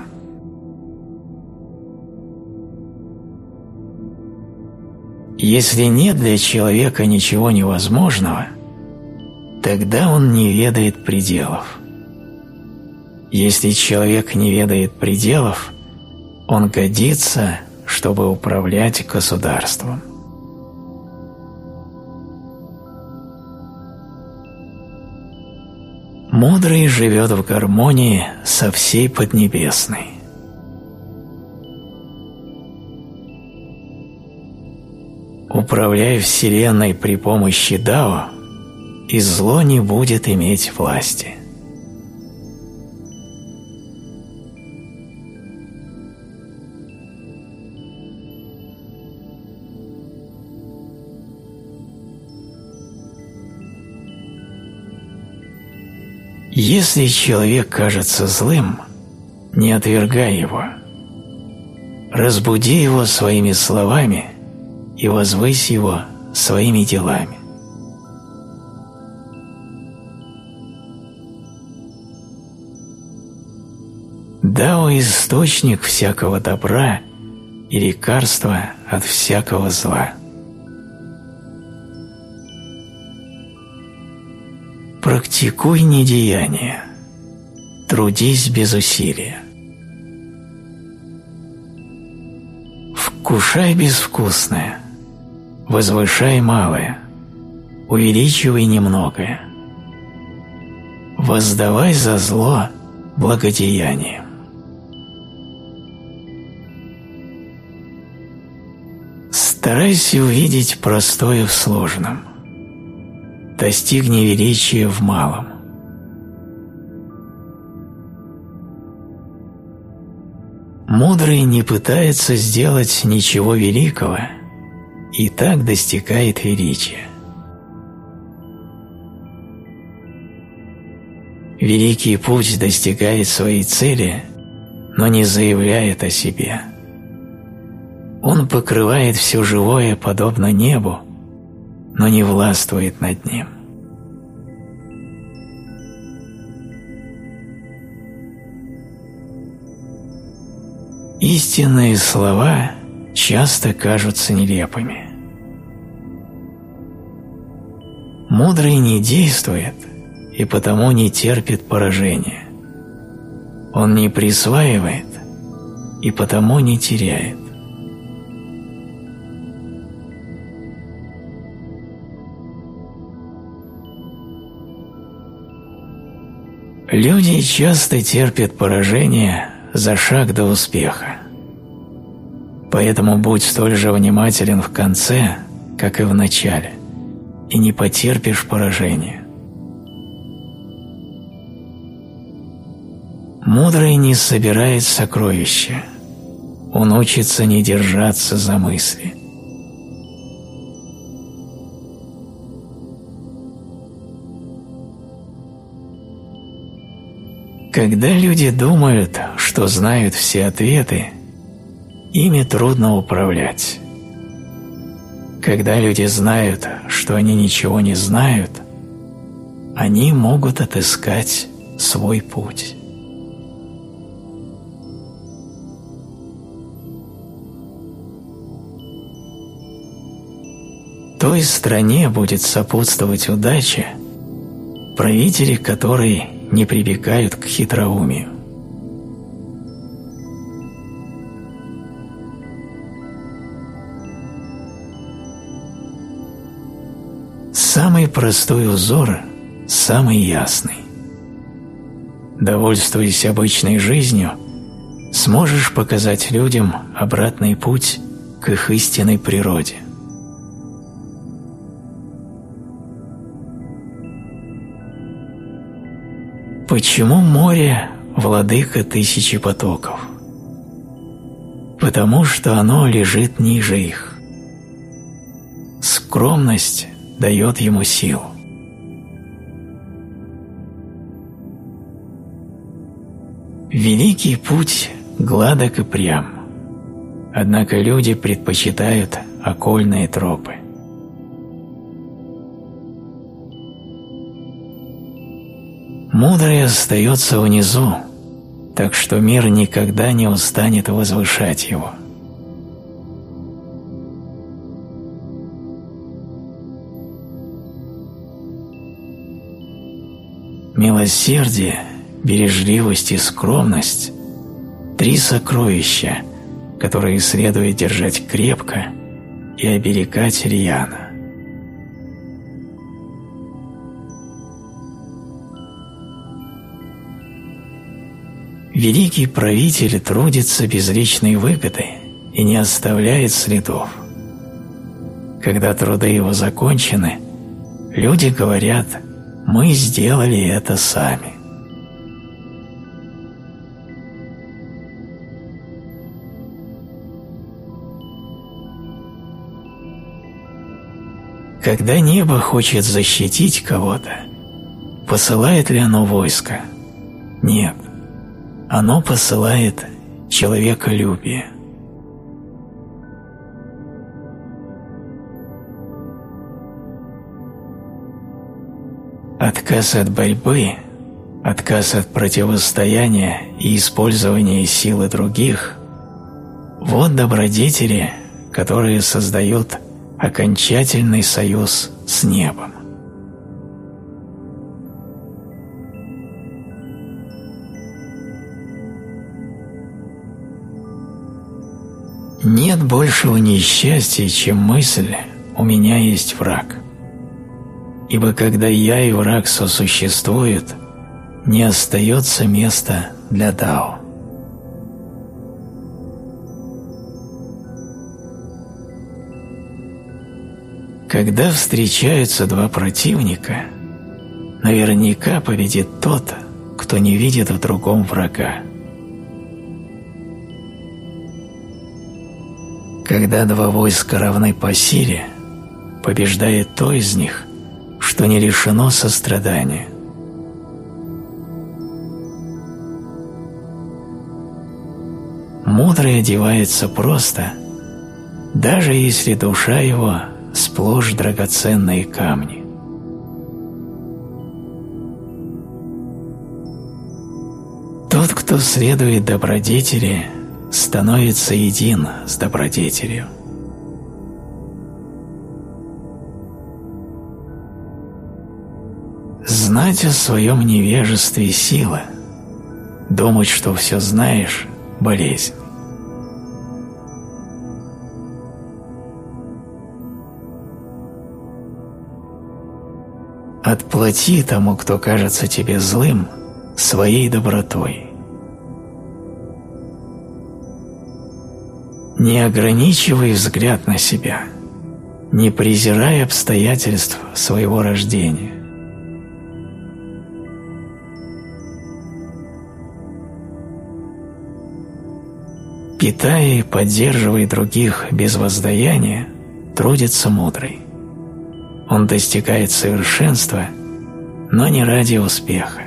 Если нет для человека ничего невозможного, тогда он не ведает пределов. Если человек не ведает пределов, он годится, чтобы управлять государством. Мудрый живет в гармонии со всей Поднебесной. Управляя Вселенной при помощи Дао, и зло не будет иметь власти. Если человек кажется злым, не отвергай его. Разбуди его своими словами и возвысь его своими делами. Дао – источник всякого добра и лекарство от всякого зла. Практикуй недеяние, трудись без усилия. Вкушай безвкусное, возвышай малое, увеличивай немногое. Воздавай за зло благодеянием. Старайся увидеть простое в сложном. Достигни величия в малом. Мудрый не пытается сделать ничего великого и так достигает величия. Великий путь достигает своей цели, но не заявляет о себе. Он покрывает все живое подобно небу, но не властвует над ним. Истинные слова часто кажутся нелепыми. Мудрый не действует и потому не терпит поражения. Он не присваивает и потому не теряет. Люди часто терпят поражение за шаг до успеха. Поэтому будь столь же внимателен в конце, как и в начале, и не потерпишь поражения. Мудрый не собирает сокровища, он учится не держаться за мысли. Когда люди думают, что знают все ответы, ими трудно управлять. Когда люди знают, что они ничего не знают, они могут отыскать свой путь. Той стране будет сопутствовать удача, правители которой не прибегают к хитроумию. Самый простой узор – самый ясный. Довольствуясь обычной жизнью, сможешь показать людям обратный путь к их истинной природе. Почему море – владыка тысячи потоков? Потому что оно лежит ниже их. Скромность дает ему силу. Великий путь гладок и прям, однако люди предпочитают окольные тропы. Мудрый остается внизу, так что мир никогда не устанет возвышать его. Милосердие, бережливость и скромность – 3 сокровища, которые следует держать крепко и оберегать рьяно. Великий правитель трудится без личной выгоды и не оставляет следов. Когда труды его закончены, люди говорят: «Мы сделали это сами». Когда небо хочет защитить кого-то, посылает ли оно войско? Нет. Оно посылает человеколюбие. Отказ от борьбы, отказ от противостояния и использования силы других – вот добродетели, которые создают окончательный союз с небом. Нет большего несчастья, чем мысль «у меня есть враг». Ибо когда я и враг сосуществуют, не остается места для дао. Когда встречаются 2 противника, наверняка победит тот, кто не видит в другом врага. Когда 2 войска равны по силе, побеждает то из них, что не лишено сострадания. Мудрый одевается просто, даже если душа его сплошь драгоценные камни. Тот, кто следует добродетели, становится един с добродетелью. Знать о своем невежестве – сила, думать, что все знаешь – болезнь. Отплати тому, кто кажется тебе злым, своей добротой. Не ограничивай взгляд на себя, не презирай обстоятельств своего рождения. Питая и поддерживая других без воздаяния, трудится мудрый. Он достигает совершенства, но не ради успеха.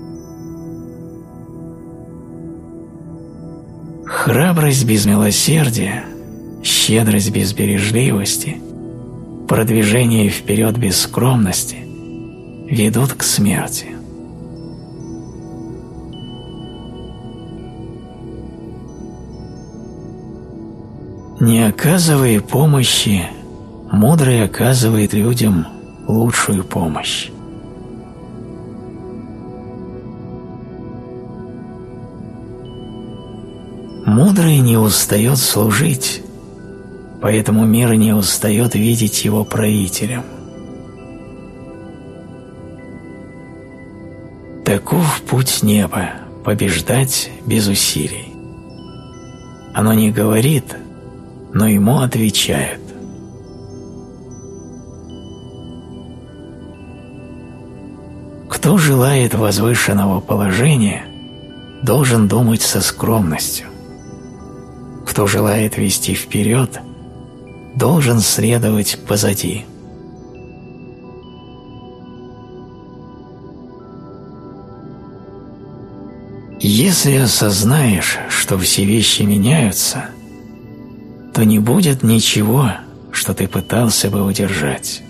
Храбрость без милосердия, щедрость без бережливости, продвижение вперед без скромности ведут к смерти. Не оказывая помощи, мудрый оказывает людям лучшую помощь. Мудрый не устает служить, поэтому мир не устает видеть его правителем. Таков путь неба – побеждать без усилий. Оно не говорит, но ему отвечают. Кто желает возвышенного положения, должен думать со скромностью. Кто желает вести вперед, должен следовать позади. Если осознаешь, что все вещи меняются, то не будет ничего, что ты пытался бы удержать.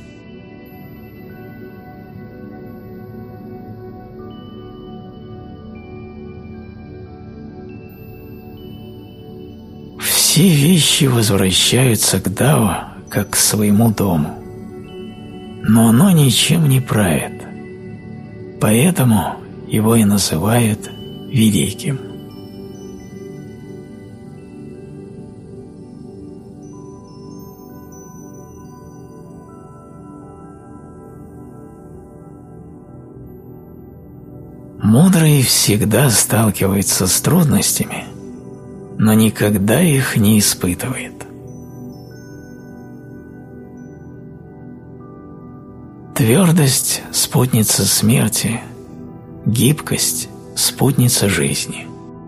Все вещи возвращаются к Дао как к своему дому, но оно ничем не правит, поэтому его и называют великим. Мудрый всегда сталкивается с трудностями, но никогда их не испытывает. Твердость – спутница смерти, гибкость – спутница жизни.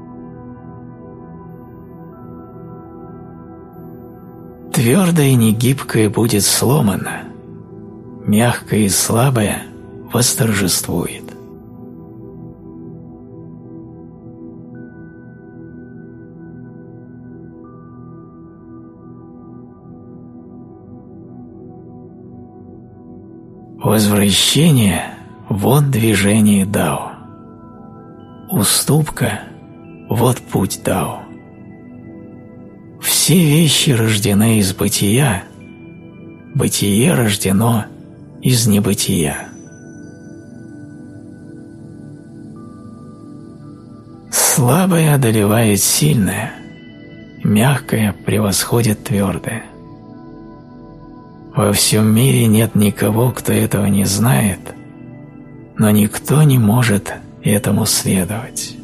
Твердое и негибкое будет сломано, мягкое и слабое восторжествует. Возвращение – вот движение Дао. Уступка – вот путь Дао. Все вещи рождены из бытия, бытие рождено из небытия. Слабое одолевает сильное, мягкое превосходит твердое. Во всем мире нет никого, кто этого не знает, но никто не может этому следовать.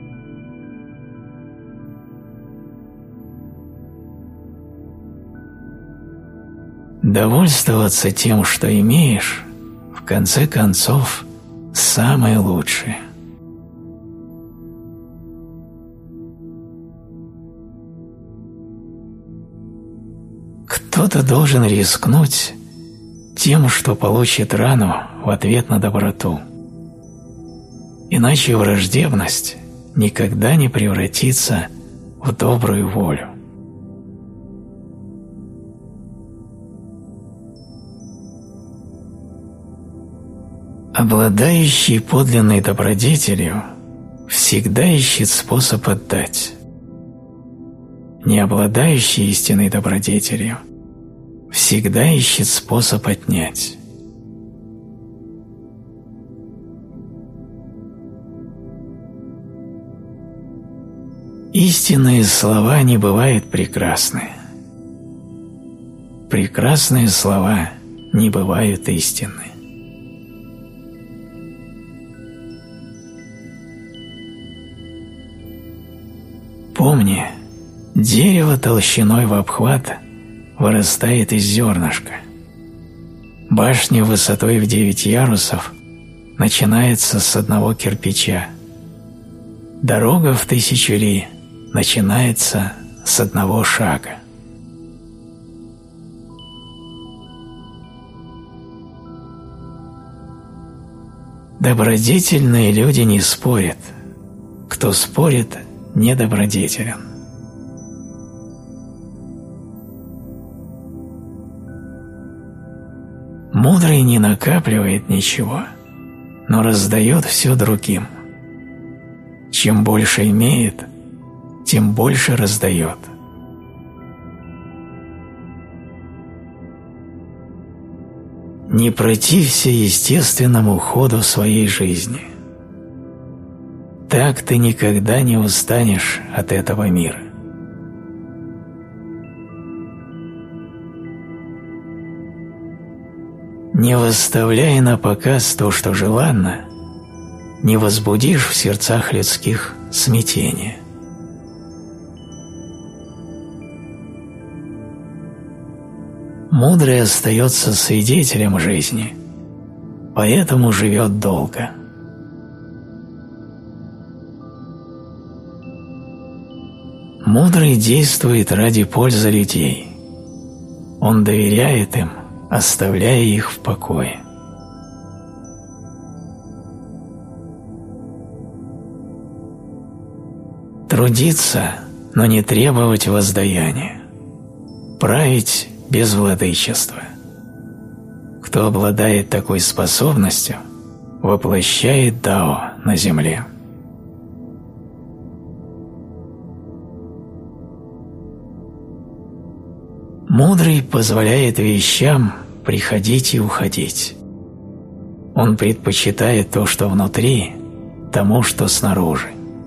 Довольствоваться тем, что имеешь, в конце концов, самое лучшее. Кто-то должен рискнуть тем, что получит рану в ответ на доброту. Иначе враждебность никогда не превратится в добрую волю. Обладающий подлинной добродетелью всегда ищет способ отдать. Не обладающий истинной добродетелью всегда ищет способ отнять. Истинные слова не бывают прекрасны. Прекрасные слова не бывают истинны. Помни, дерево толщиной в обхват вырастает из зернышка. Башня высотой в 9 ярусов начинается с одного кирпича. Дорога в 1000 ли начинается с одного шага. Добродетельные люди не спорят. Кто спорит, недобродетелен. Мудрый не накапливает ничего, но раздает все другим. Чем больше имеет, тем больше раздает. Не протився естественному ходу своей жизни. Так ты никогда не устанешь от этого мира. Не выставляй на показ то, что желанно, не возбудишь в сердцах людских смятение. Мудрый остается свидетелем жизни, поэтому живет долго. Мудрый действует ради пользы людей. Он доверяет им, оставляя их в покое. Трудиться, но не требовать воздаяния. Править без владычества. Кто обладает такой способностью, воплощает Дао на земле. Мудрый позволяет вещам приходить и уходить. Он предпочитает то, что внутри, тому, что снаружи.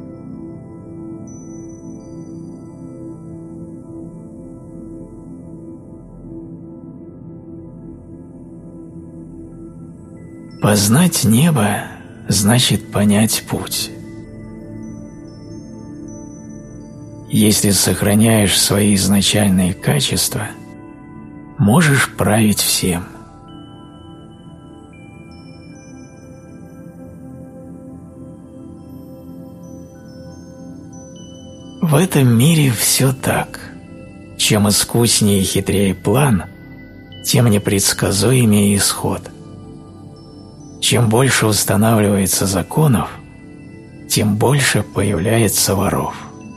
Познать небо значит понять путь. Если сохраняешь свои изначальные качества, можешь править всем. В этом мире все так. Чем искуснее и хитрее план, тем непредсказуемее исход. Чем больше устанавливается законов, тем больше появляется воров.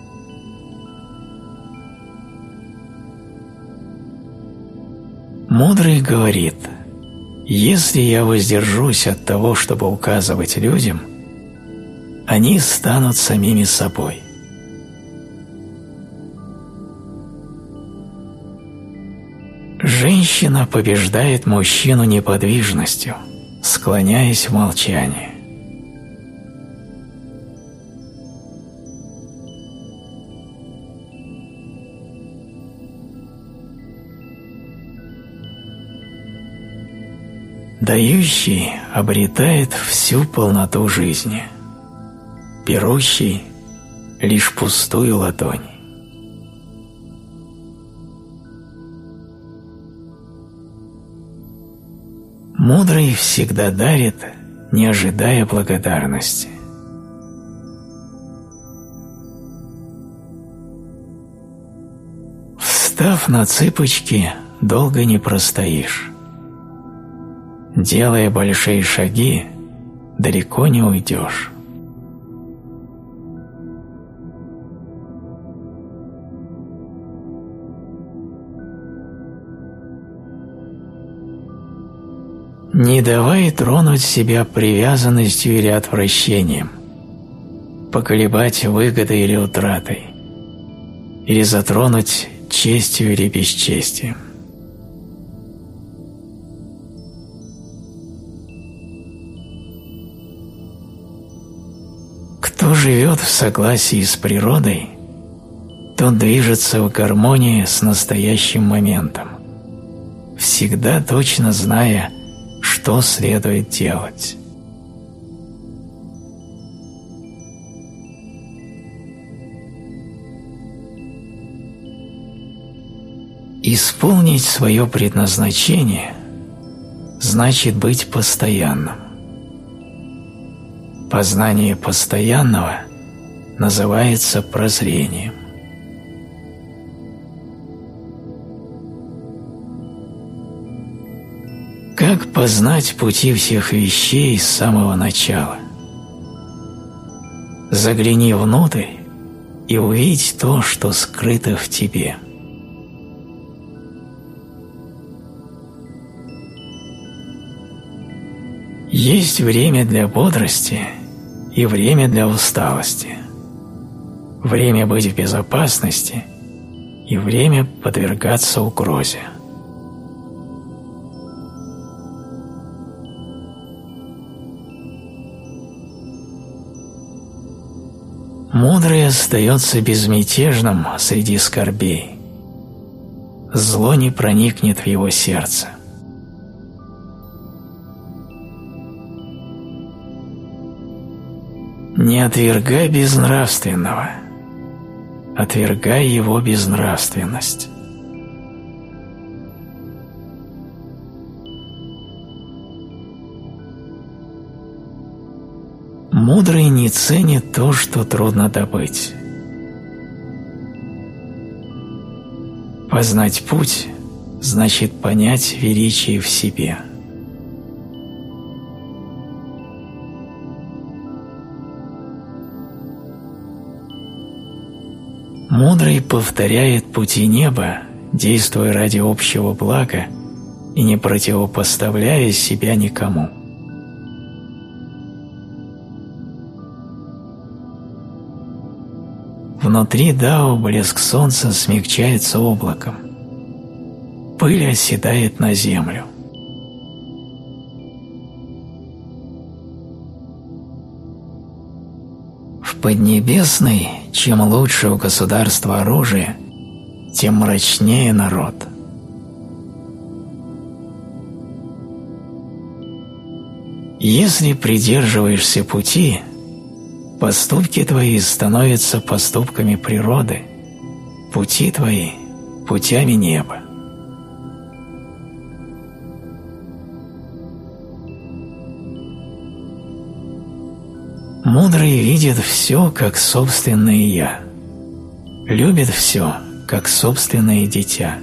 Мудрый говорит: если я воздержусь от того, чтобы указывать людям, они станут самими собой. Женщина побеждает мужчину неподвижностью, склоняясь в молчании. Дающий обретает всю полноту жизни, берущий – лишь пустую ладонь. Мудрый всегда дарит, не ожидая благодарности. Встав на цыпочки, долго не простоишь. Делая большие шаги, далеко не уйдешь. Не давай тронуть себя привязанностью или отвращением, поколебать выгодой или утратой, или затронуть честью или бесчестием. Кто живет в согласии с природой, тот движется в гармонии с настоящим моментом, всегда точно зная, что следует делать. Исполнить свое предназначение значит быть постоянным. Познание постоянного называется прозрением. Как познать пути всех вещей с самого начала? Загляни внутрь и увидь то, что скрыто в тебе. Есть время для бодрости и время для усталости, время быть в безопасности и время подвергаться угрозе. Мудрый остается безмятежным среди скорбей. Зло не проникнет в его сердце. Не отвергай безнравственного, отвергай его безнравственность. Мудрый не ценит то, что трудно добыть. Познать путь значит понять величие в себе. Мудрый повторяет пути неба, действуя ради общего блага и не противопоставляя себя никому. Внутри Дао блеск солнца смягчается облаком. Пыль оседает на землю. В Поднебесной, чем лучше у государства оружие, тем мрачнее народ. Если придерживаешься пути, поступки твои становятся поступками природы, пути твои – путями неба. Мудрый видит все, как собственное «я», любит все, как собственное дитя.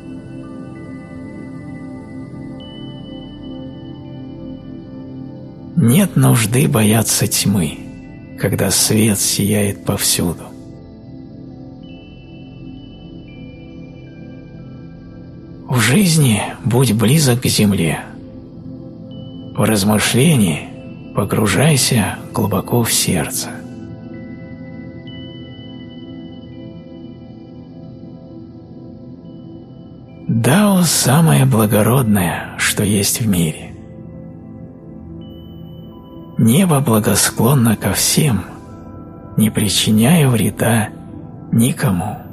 Нет нужды бояться тьмы, когда свет сияет повсюду. В жизни будь близок к земле. В размышлении погружайся глубоко в сердце. Дао самое благородное, что есть в мире. Небо благосклонно ко всем, не причиняя вреда никому.